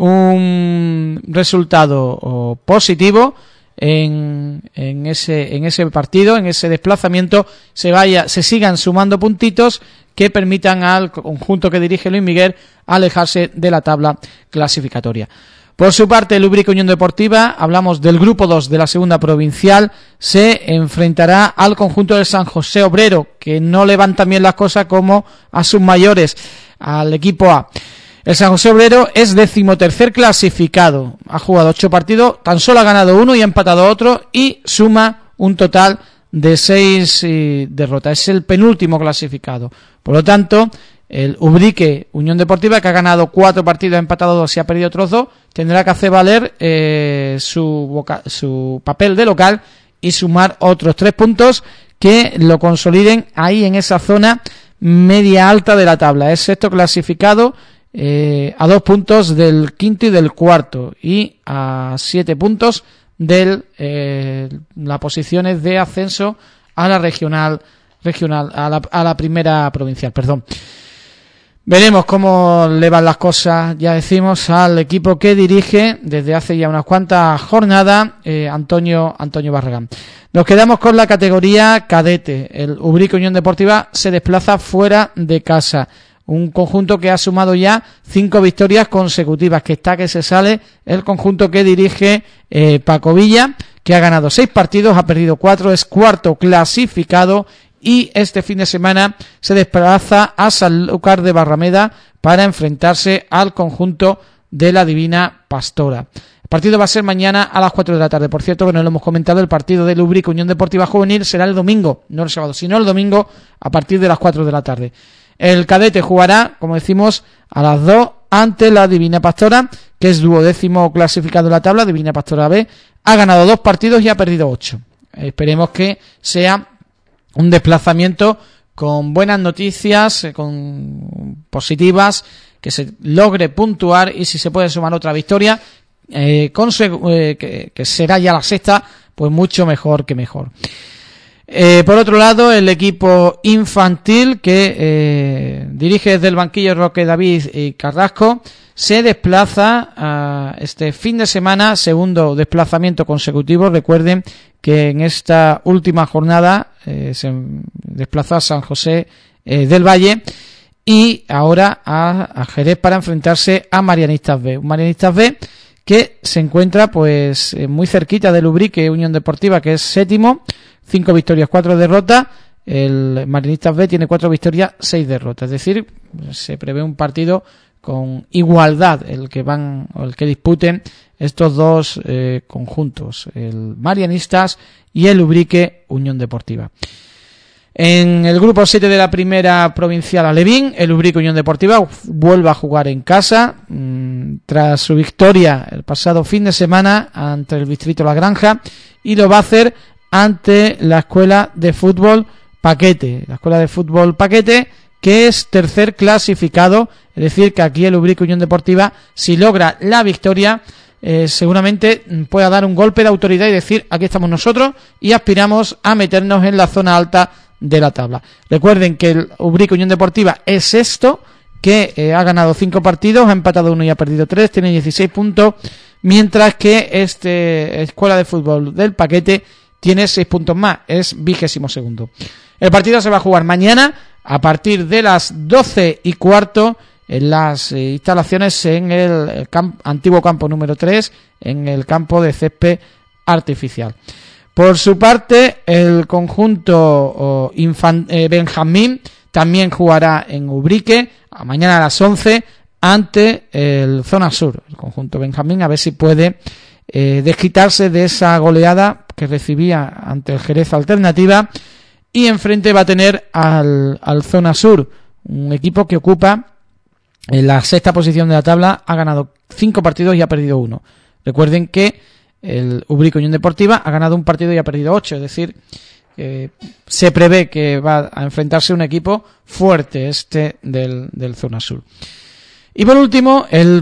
Speaker 2: un resultado positivo en ese partido, en ese desplazamiento, se sigan sumando puntitos que permitan al conjunto que dirige Luis Miguel alejarse de la tabla clasificatoria. Por su parte, el Ubrique Unión Deportiva, hablamos del grupo 2 de la segunda provincial, se enfrentará al conjunto del San José Obrero, que no le van tan bien las cosas como a sus mayores, al equipo A. El San José Obrero es 13º clasificado, ha jugado 8 partidos, tan solo ha ganado 1 y ha empatado otro, y suma un total de 6 derrotas. Es el penúltimo clasificado. Por lo tanto, el Ubrique Unión Deportiva, que ha ganado 4 partidos, ha empatado 2 y ha perdido otros 2, tendrá que hacer valer su papel de local y sumar otros 3 puntos que lo consoliden ahí en esa zona media alta de la tabla. Es sexto clasificado a 2 puntos del quinto y del cuarto, y a 7 puntos de las posiciones de ascenso a la regional a la primera provincial, perdón. Veremos cómo le van las cosas, ya decimos, al equipo que dirige desde hace ya unas cuantas jornadas Antonio Barragán. Nos quedamos con la categoría cadete. El Ubrique Unión Deportiva se desplaza fuera de casa. Un conjunto que ha sumado ya 5 victorias consecutivas, que está que se sale el conjunto que dirige Paco Villa, que ha ganado 6 partidos, ha perdido 4, es cuarto clasificado y este fin de semana se desplaza a Sanlúcar de Barrameda para enfrentarse al conjunto de la Divina Pastora. El partido va a ser mañana a las 4 de la tarde. Por cierto, que no lo hemos comentado, el partido del Ubrique Unión Deportiva Juvenil será el domingo, no el sábado, sino el domingo a partir de las 4 de la tarde. El cadete jugará, como decimos, a las 2 ante la Divina Pastora, que es 12º clasificado en la tabla. Divina Pastora B ha ganado 2 partidos y ha perdido 8. Esperemos que sea un desplazamiento con buenas noticias, con positivas, que se logre puntuar y si se puede sumar otra victoria, que será ya la 6ª, pues mucho mejor que mejor. Por otro lado, el equipo infantil que dirige desde el banquillo Roque David y Carrasco se desplaza a este fin de semana, segundo desplazamiento consecutivo. Recuerden que en esta última jornada se desplazó a San José del Valle y ahora a Jerez para enfrentarse a Marianistas B. Un Marianistas B que se encuentra pues muy cerquita del Ubrique Unión Deportiva, que es 7º, 5 victorias, 4 derrotas. El Marianistas B tiene 4 victorias, 6 derrotas. Es decir, se prevé un partido con igualdad el que disputen estos dos conjuntos, el Marianistas y el Ubrique Unión Deportiva. En el grupo 7 de la primera provincial Alevín, el Ubrique Unión Deportiva vuelve a jugar en casa tras su victoria el pasado fin de semana ante el distrito La Granja, y lo va a hacer ante la Escuela de Fútbol Paquete. La Escuela de Fútbol Paquete, que es tercer clasificado, es decir, que aquí el Ubrique Unión Deportiva, si logra la victoria, seguramente pueda dar un golpe de autoridad y decir, aquí estamos nosotros y aspiramos a meternos en la zona alta de la tabla. Recuerden que el Ubrique Unión Deportiva es sexto, que ha ganado 5 partidos, ha empatado 1 y ha perdido 3, tiene 16 puntos, mientras que Escuela de Fútbol del Paquete tiene 6 puntos más, es 22º. El partido se va a jugar mañana a partir de las 12:15 en las instalaciones en el antiguo campo número 3, en el campo de césped artificial. Por su parte, el conjunto Benjamín también jugará en Ubrique mañana a las 11 ante el Zona Sur. El conjunto Benjamín, a ver si puede desquitarse de esa goleada que recibía ante el Jerez Alternativa, y enfrente va a tener al Zona Sur, un equipo que ocupa en la 6ª posición de la tabla, ha ganado 5 partidos y ha perdido 1. Recuerden que el Ubrique Unión Deportiva ha ganado 1 partido y ha perdido 8, es decir, se prevé que va a enfrentarse un equipo fuerte del Zona Sur. Y por último, el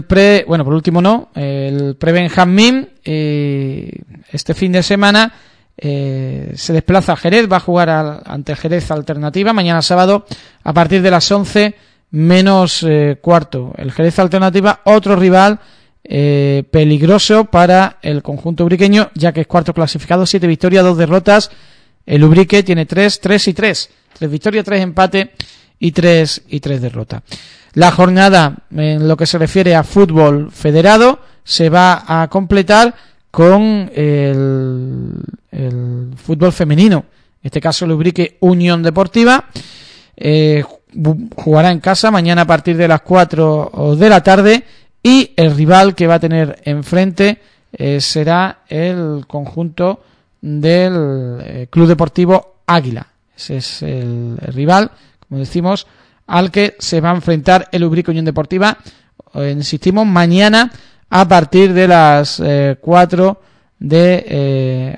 Speaker 2: Pre-Benjamín, este fin de semana se desplaza a Jerez, va a jugar ante Jerez Alternativa mañana sábado a partir de las 11 menos cuarto. El Jerez Alternativa, otro rival peligroso para el conjunto ubriqueño, ya que es cuarto clasificado, 7 victorias, 2 derrotas. El Ubrique tiene 3 y 3. 3 victorias, 3 empates y 3 derrotas. La jornada, en lo que se refiere a fútbol federado, se va a completar con el fútbol femenino. En este caso, el Ubrique Unión Deportiva jugará en casa mañana a partir de las 4 de la tarde, y el rival que va a tener enfrente será el conjunto del Club Deportivo Águila. Ese es el rival, como decimos, al que se va a enfrentar el Ubrique Unión Deportiva, insistimos, mañana a partir de las 4 de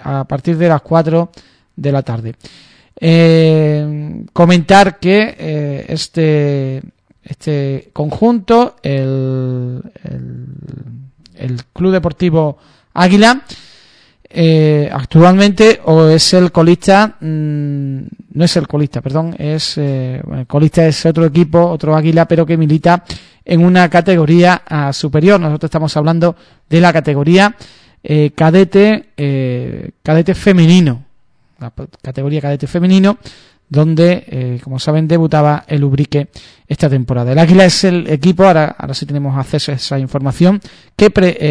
Speaker 2: la tarde. Comentar que este conjunto, el Club Deportivo Águila, actualmente o es el colista, no es el colista, perdón, es el colista es otro equipo, otro Águila, pero que milita en una categoría superior. Nosotros estamos hablando de la categoría cadete femenino, la categoría cadete femenino, donde, como saben, debutaba el Ubrique esta temporada. El Águila es el equipo, ahora sí tenemos acceso a esa información, que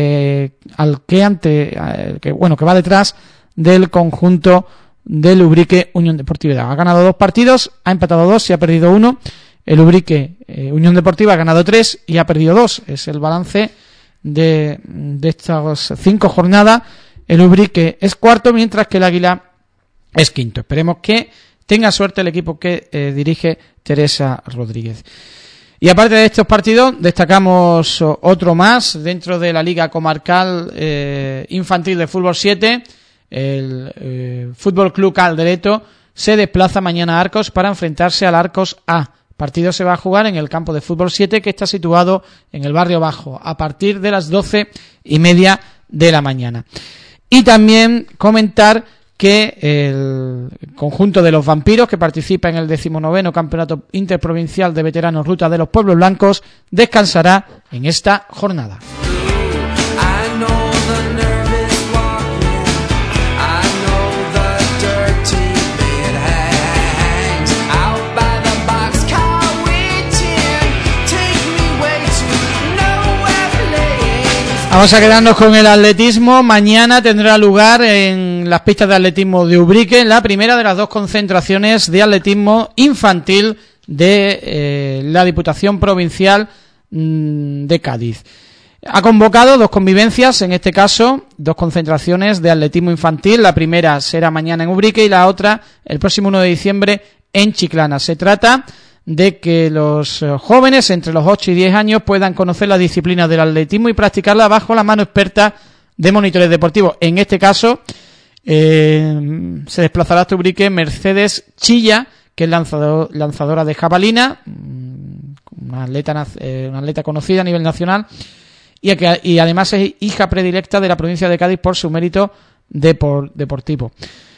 Speaker 2: va detrás del conjunto del Ubrique Unión Deportiva. Ha ganado 2 partidos, ha empatado 2 y ha perdido 1. El Ubrique Unión Deportiva ha ganado 3 y ha perdido 2. Es el balance de estas 5 jornadas. El Ubrique es cuarto, mientras que el Águila es quinto. Esperemos que tenga suerte el equipo que dirige Teresa Rodríguez. Y aparte de estos partidos, destacamos otro más dentro de la Liga Comarcal Infantil de Fútbol 7. El Fútbol Club Caldereto se desplaza mañana a Arcos para enfrentarse al Arcos A. El partido se va a jugar en el campo de Fútbol 7, que está situado en el barrio Bajo, a partir de las 12:30 de la mañana. Y también comentar que el conjunto de los vampiros, que participa en el 19º Campeonato Interprovincial de Veteranos Ruta de los Pueblos Blancos, descansará en esta jornada. Vamos a quedarnos con el atletismo. Mañana tendrá lugar en las pistas de atletismo de Ubrique la primera de las 2 concentraciones de atletismo infantil de la Diputación Provincial de Cádiz. Ha convocado 2 convivencias, en este caso 2 concentraciones de atletismo infantil. La primera será mañana en Ubrique y la otra el próximo 1 de diciembre en Chiclana. Se trata de que los jóvenes entre los 8 y 10 años puedan conocer la disciplina del atletismo y practicarla bajo la mano experta de monitores deportivos. En este caso se desplazará hasta Ubrique Mercedes Chilla, que es lanzadora de jabalina, una atleta conocida a nivel nacional y además es hija predilecta de la provincia de Cádiz por su mérito deportivo.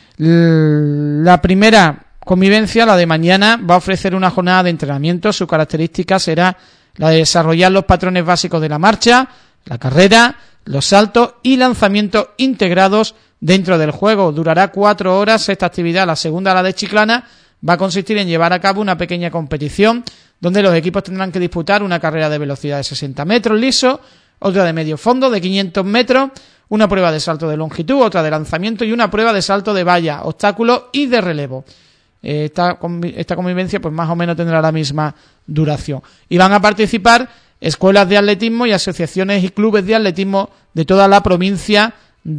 Speaker 2: La primera convivencia, la de mañana, va a ofrecer una jornada de entrenamiento. Su característica será la de desarrollar los patrones básicos de la marcha, la carrera, los saltos y lanzamientos integrados dentro del juego. Durará 4 horas esta actividad. La segunda, la de Chiclana, va a consistir en llevar a cabo una pequeña competición donde los equipos tendrán que disputar una carrera de velocidad de 60 metros liso, otra de medio fondo de 500 metros, una prueba de salto de longitud, otra de lanzamiento y una prueba de salto de valla, obstáculos y de relevo. Esta convivencia pues más o menos tendrá la misma duración y van a participar escuelas de atletismo y asociaciones y clubes de atletismo de toda la provincia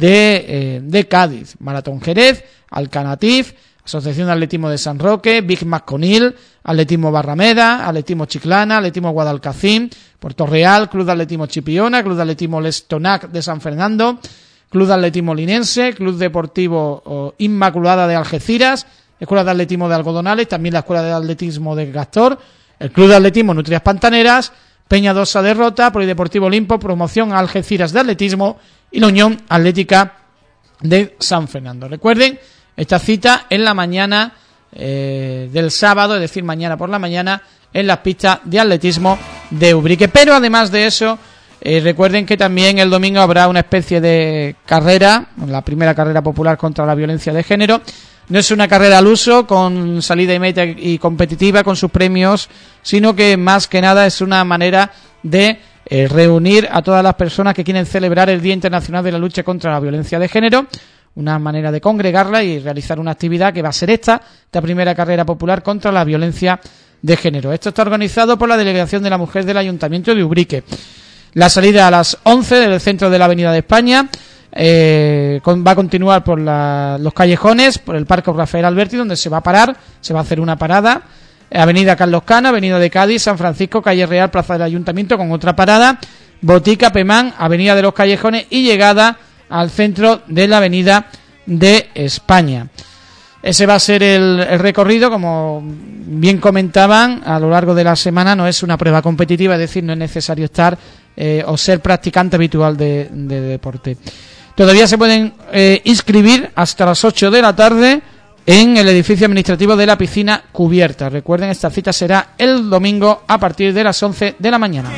Speaker 2: de Cádiz: Maratón Jerez, Alcanatif, Asociación de Atletismo de San Roque, Big Mac Conil, Atletismo Barrameda, Atletismo Chiclana, Atletismo Guadalcacín, Puerto Real, Club de Atletismo Chipiona, Club de Atletismo Lestonac de San Fernando, Club de Atletismo Linense, Club Deportivo Inmaculada de Algeciras, Escuela de Atletismo de Algodonales, también la Escuela de Atletismo de Gastor, el Club de Atletismo Nutrias Pantaneras, Peñadosa de Rota, Polideportivo Olimpo, Promoción Algeciras de Atletismo y la Unión Atlética de San Fernando. Recuerden, esta cita en la mañana del sábado, es decir, mañana por la mañana, en las pistas de atletismo de Ubrique. Pero además de eso, recuerden que también el domingo habrá una especie de carrera, la primera carrera popular contra la violencia de género. No es una carrera al uso con salida y meta y competitiva con sus premios, sino que más que nada es una manera de reunir a todas las personas que quieren celebrar el Día Internacional de la Lucha contra la Violencia de Género, una manera de congregarla y realizar una actividad que va a ser esta primera carrera popular contra la violencia de género. Esto está organizado por la Delegación de la Mujer del Ayuntamiento de Ubrique. La salida a las 11 del centro de la Avenida de España. Va a continuar por los callejones, por el Parque Rafael Alberti, donde se va a parar, se va a hacer una parada, Avenida Carlos Cana, Avenida de Cádiz, San Francisco, Calle Real, Plaza del Ayuntamiento, con otra parada, Botica, Pemán, Avenida de los Callejones y llegada al centro de la Avenida de España. Ese va a ser el recorrido, como bien comentaban, a lo largo de la semana. No es una prueba competitiva, es decir, no es necesario estar o ser practicante habitual de deporte. Todavía se pueden inscribir hasta las 8 de la tarde en el edificio administrativo de la piscina cubierta. Recuerden, esta cita será el domingo a partir de las 11 de la mañana.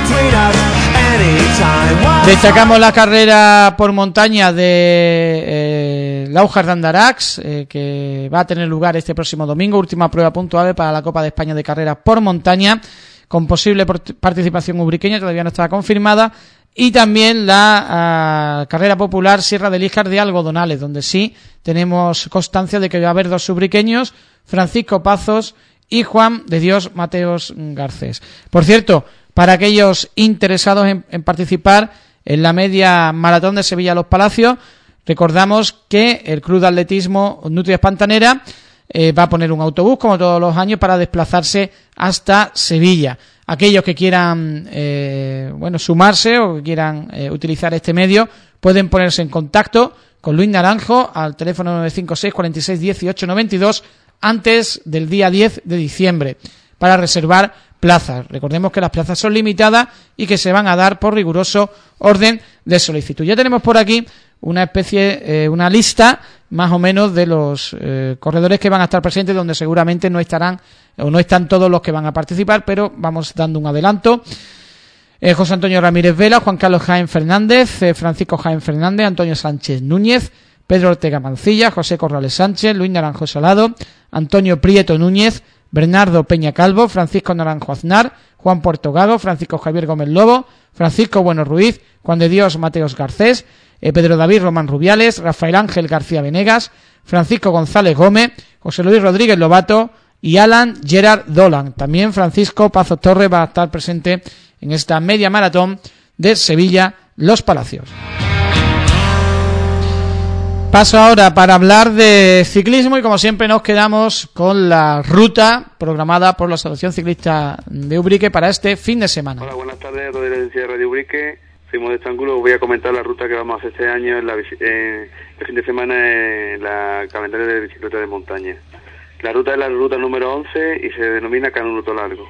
Speaker 2: Destacamos la carrera por montaña de Laujar de Andarax, que va a tener lugar este próximo domingo, última prueba puntual para la Copa de España de carreras por montaña, con posible participación ubriqueña, todavía no estaba confirmada, y también la carrera popular Sierra de Líjar de Algodonales, donde sí tenemos constancia de que va a haber 2 ubriqueños, Francisco Pazos y Juan de Dios Mateos Garcés. Por cierto, para aquellos interesados en participar en la media maratón de Sevilla Los Palacios, recordamos que el Club de Atletismo Nutrias Pantanera va a poner un autobús, como todos los años, para desplazarse hasta Sevilla. Aquellos que quieran sumarse o que quieran utilizar este medio pueden ponerse en contacto con Luis Naranjo al teléfono 956 46 18 92 antes del día 10 de diciembre para reservar plazas. Recordemos que las plazas son limitadas y que se van a dar por riguroso orden de solicitud. Ya tenemos por aquí una lista más o menos de los corredores que van a estar presentes, donde seguramente no estarán o no están todos los que van a participar, pero vamos dando un adelanto. José Antonio Ramírez Vela, Juan Carlos Jaén Fernández, Francisco Jaén Fernández, Antonio Sánchez Núñez, Pedro Ortega Mancilla, José Corrales Sánchez, Luis Naranjo Salado, Antonio Prieto Núñez, Bernardo Peña Calvo, Francisco Naranjo Aznar, Juan Puertogago, Francisco Javier Gómez Lobo, Francisco Bueno Ruiz, Juan de Dios Mateos Garcés, Pedro David Román Rubiales, Rafael Ángel García Venegas, Francisco González Gómez, José Luis Rodríguez Lobato y Alan Gerard Dolan. También Francisco Pazos Torres va a estar presente en esta media maratón de Sevilla Los Palacios. Paso ahora para hablar de ciclismo y como siempre nos quedamos con la ruta programada por la Asociación Ciclista de Ubrique para este fin de semana.
Speaker 6: Hola, buenas tardes, de la agencia de Radio Ubrique. Soy Modesto Angulo, voy a comentar la ruta que vamos a hacer este año el fin de semana en la calendario de bicicleta de montaña. La ruta es la ruta número 11 y se denomina Canuto Largo.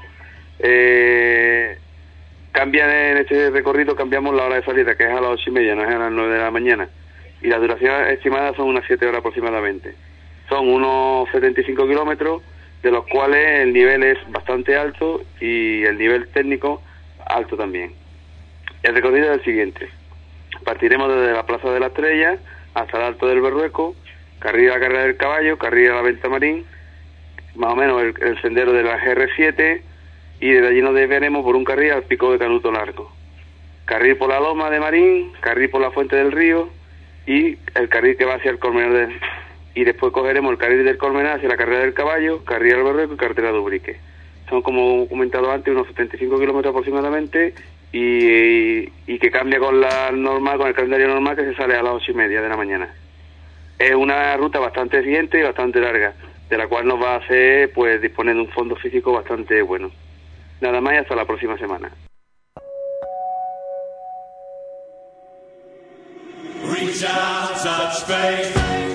Speaker 6: En este recorrido cambiamos la hora de salida, que es a las 8:30, no es a las 9 de la mañana. Y la duración estimada son unas 7 horas aproximadamente. Son unos 75 kilómetros, de los cuales el nivel es bastante alto y el nivel técnico alto también. El recorrido es el siguiente. Partiremos desde la Plaza de la Estrella hasta el Alto del Berrueco, carril a la Carrera del Caballo, carril a la Venta Marín, más o menos el sendero de la GR7, y desde allí nos desviaremos por un carril al Pico de Canuto Largo. Carril por la Loma de Marín, carril por la Fuente del Río y el carril que va hacia el Colmenar y después cogeremos el carril del Colmenar hacia la Carrera del Caballo, carril al Berrueco y carretera de Ubrique. Son, como comentado antes, unos 75 kilómetros aproximadamente y que cambia con la normal, con el calendario normal, que se sale a las 8:30 de la mañana. Es una ruta bastante exigente y bastante larga, de la cual nos va a hacer pues disponer de un fondo físico bastante bueno. Nada más y hasta la próxima semana. Reach out, touch faith.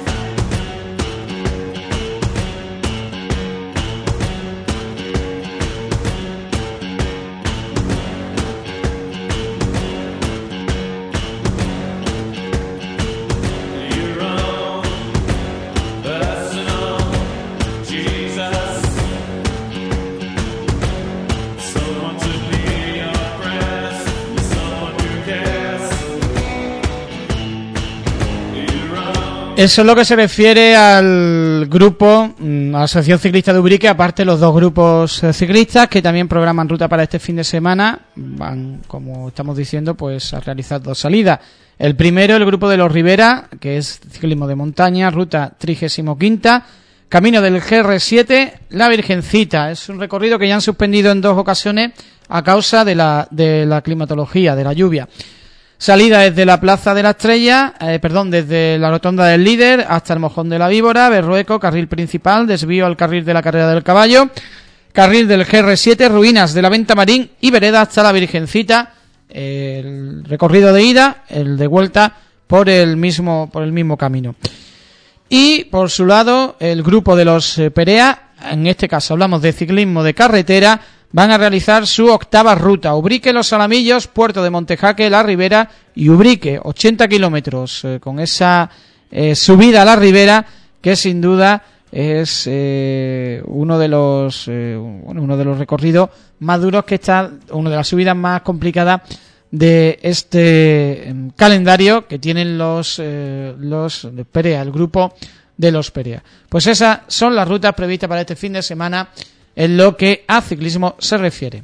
Speaker 2: Eso es lo que se refiere al grupo, a la Asociación Ciclista de Ubrique, aparte los dos grupos ciclistas que también programan ruta para este fin de semana, van, como estamos diciendo, pues a realizar 2 salidas. El primero, el grupo de los Rivera, que es ciclismo de montaña, ruta 35ª, camino del GR7, La Virgencita. Es un recorrido que ya han suspendido en 2 ocasiones a causa de la climatología, de la lluvia. Salida desde la Plaza de la Estrella, desde la Rotonda del Líder hasta el Mojón de la Víbora, Berrueco, carril principal, desvío al carril de la Carrera del Caballo, carril del GR7, ruinas de la Venta Marín y vereda hasta la Virgencita. El recorrido de ida, el de vuelta por el mismo camino. Y por su lado, el grupo de los Perea, en este caso hablamos de ciclismo de carretera, van a realizar su octava ruta. Ubrique, Los Alamillos, Puerto de Montejaque, La Ribera y Ubrique, 80 kilómetros, con esa subida a La Ribera que sin duda es uno de los recorridos más duros que está, una de las subidas más complicadas de este calendario que tienen los Perea, el grupo de los Perea. Pues esas son las rutas previstas para este fin de semana en lo que a ciclismo se refiere.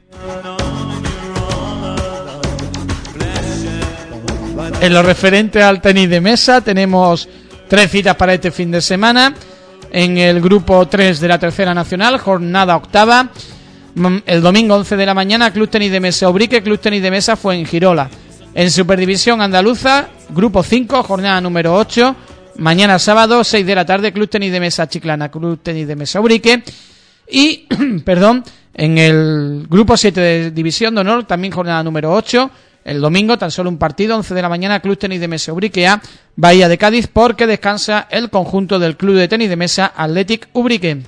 Speaker 2: En lo referente al tenis de mesa tenemos 3 citas para este fin de semana. En el grupo 3 de la Tercera Nacional, jornada octava, el domingo 11 de la mañana, Club Tenis de Mesa Ubrique, Club Tenis de Mesa Fuengirola. En Superdivisión Andaluza, grupo 5, jornada número 8, mañana sábado 6 de la tarde, Club Tenis de Mesa Chiclana, Club Tenis de Mesa Ubrique. Y, en el grupo 7 de División de Honor, también jornada número 8, el domingo tan solo un partido, 11 de la mañana, Club Tenis de Mesa Ubrique A, Bahía de Cádiz, porque descansa el conjunto del Club de Tenis de Mesa Athletic Ubrique.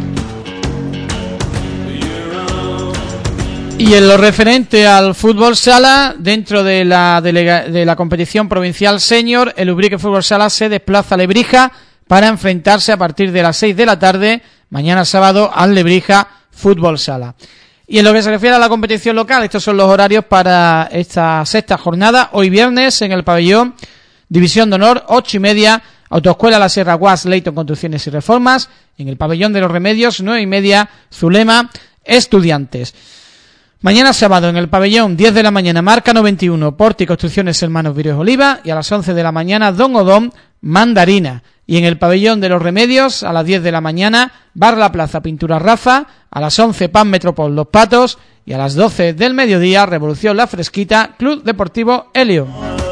Speaker 2: Y en lo referente al fútbol sala, dentro de la competición provincial senior, el Ubrique Fútbol Sala se desplaza a Lebrija para enfrentarse a partir de las 6 de la tarde, mañana sábado, al Lebrija Fútbol Sala. Y en lo que se refiere a la competición local, estos son los horarios para esta sexta jornada. Hoy viernes, en el pabellón División de Honor, 8:30, Autoescuela La Sierra Guas, Leighton Construcciones y Reformas. En el pabellón de los Remedios, 9:30, Zulema, Estudiantes. Mañana sábado en el pabellón 10 de la mañana Marca 91, Porti Construcciones Hermanos Vídeos Oliva, y a las 11 de la mañana Don Odón, Mandarina. Y en el pabellón de los Remedios a las 10 de la mañana Bar La Plaza Pintura Rafa, a las 11 Pan Metropol Los Patos y a las 12 del mediodía Revolución La Fresquita, Club Deportivo Helio.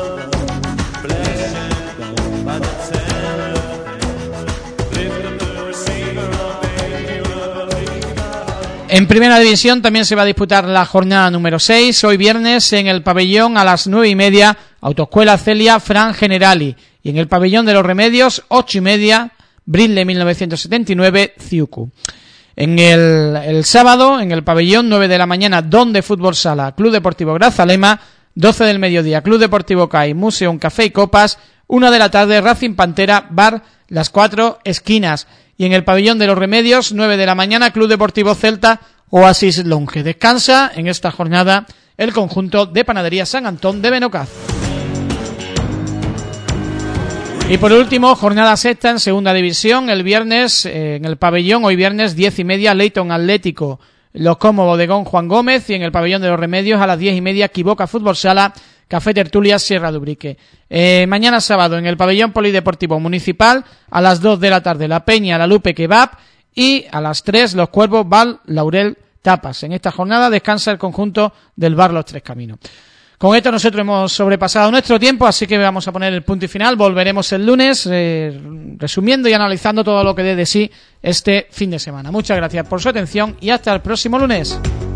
Speaker 2: En primera división también se va a disputar la jornada número 6, hoy viernes en el pabellón a las 9:30, Autoescuela Celia Fran Generali, y en el pabellón de los Remedios, 8:30, Brinle 1979, Ciucu. En el sábado, en el pabellón 9 de la mañana, Don de Fútbol Sala, Club Deportivo Grazalema, 12 del mediodía, Club Deportivo CAI, Museum Café y Copas, 1 de la tarde, Racing Pantera, Bar Las Cuatro Esquinas. Y en el pabellón de los Remedios, 9 de la mañana, Club Deportivo Celta, Oasis Longe. Descansa en esta jornada el conjunto de Panadería San Antón de Benocaz. Y por último, jornada sexta en segunda división, el viernes, en el pabellón, hoy viernes, 10:30, Leighton Atlético, Los Como Bodegón Juan Gómez, y en el pabellón de los Remedios, a las 10:30, Quiboca Fútbol Sala, Café Tertulia Sierra de Ubrique. Mañana sábado en el pabellón polideportivo municipal a las 2 de la tarde La Peña, La Lupe Kebab, y a las 3 Los Cuervos Val Laurel Tapas. En esta jornada descansa el conjunto del Bar Los Tres Caminos. Con esto nosotros hemos sobrepasado nuestro tiempo, así que vamos a poner el punto y final. Volveremos el lunes resumiendo y analizando todo lo que dé de sí este fin de semana. Muchas gracias por su atención y hasta el próximo lunes.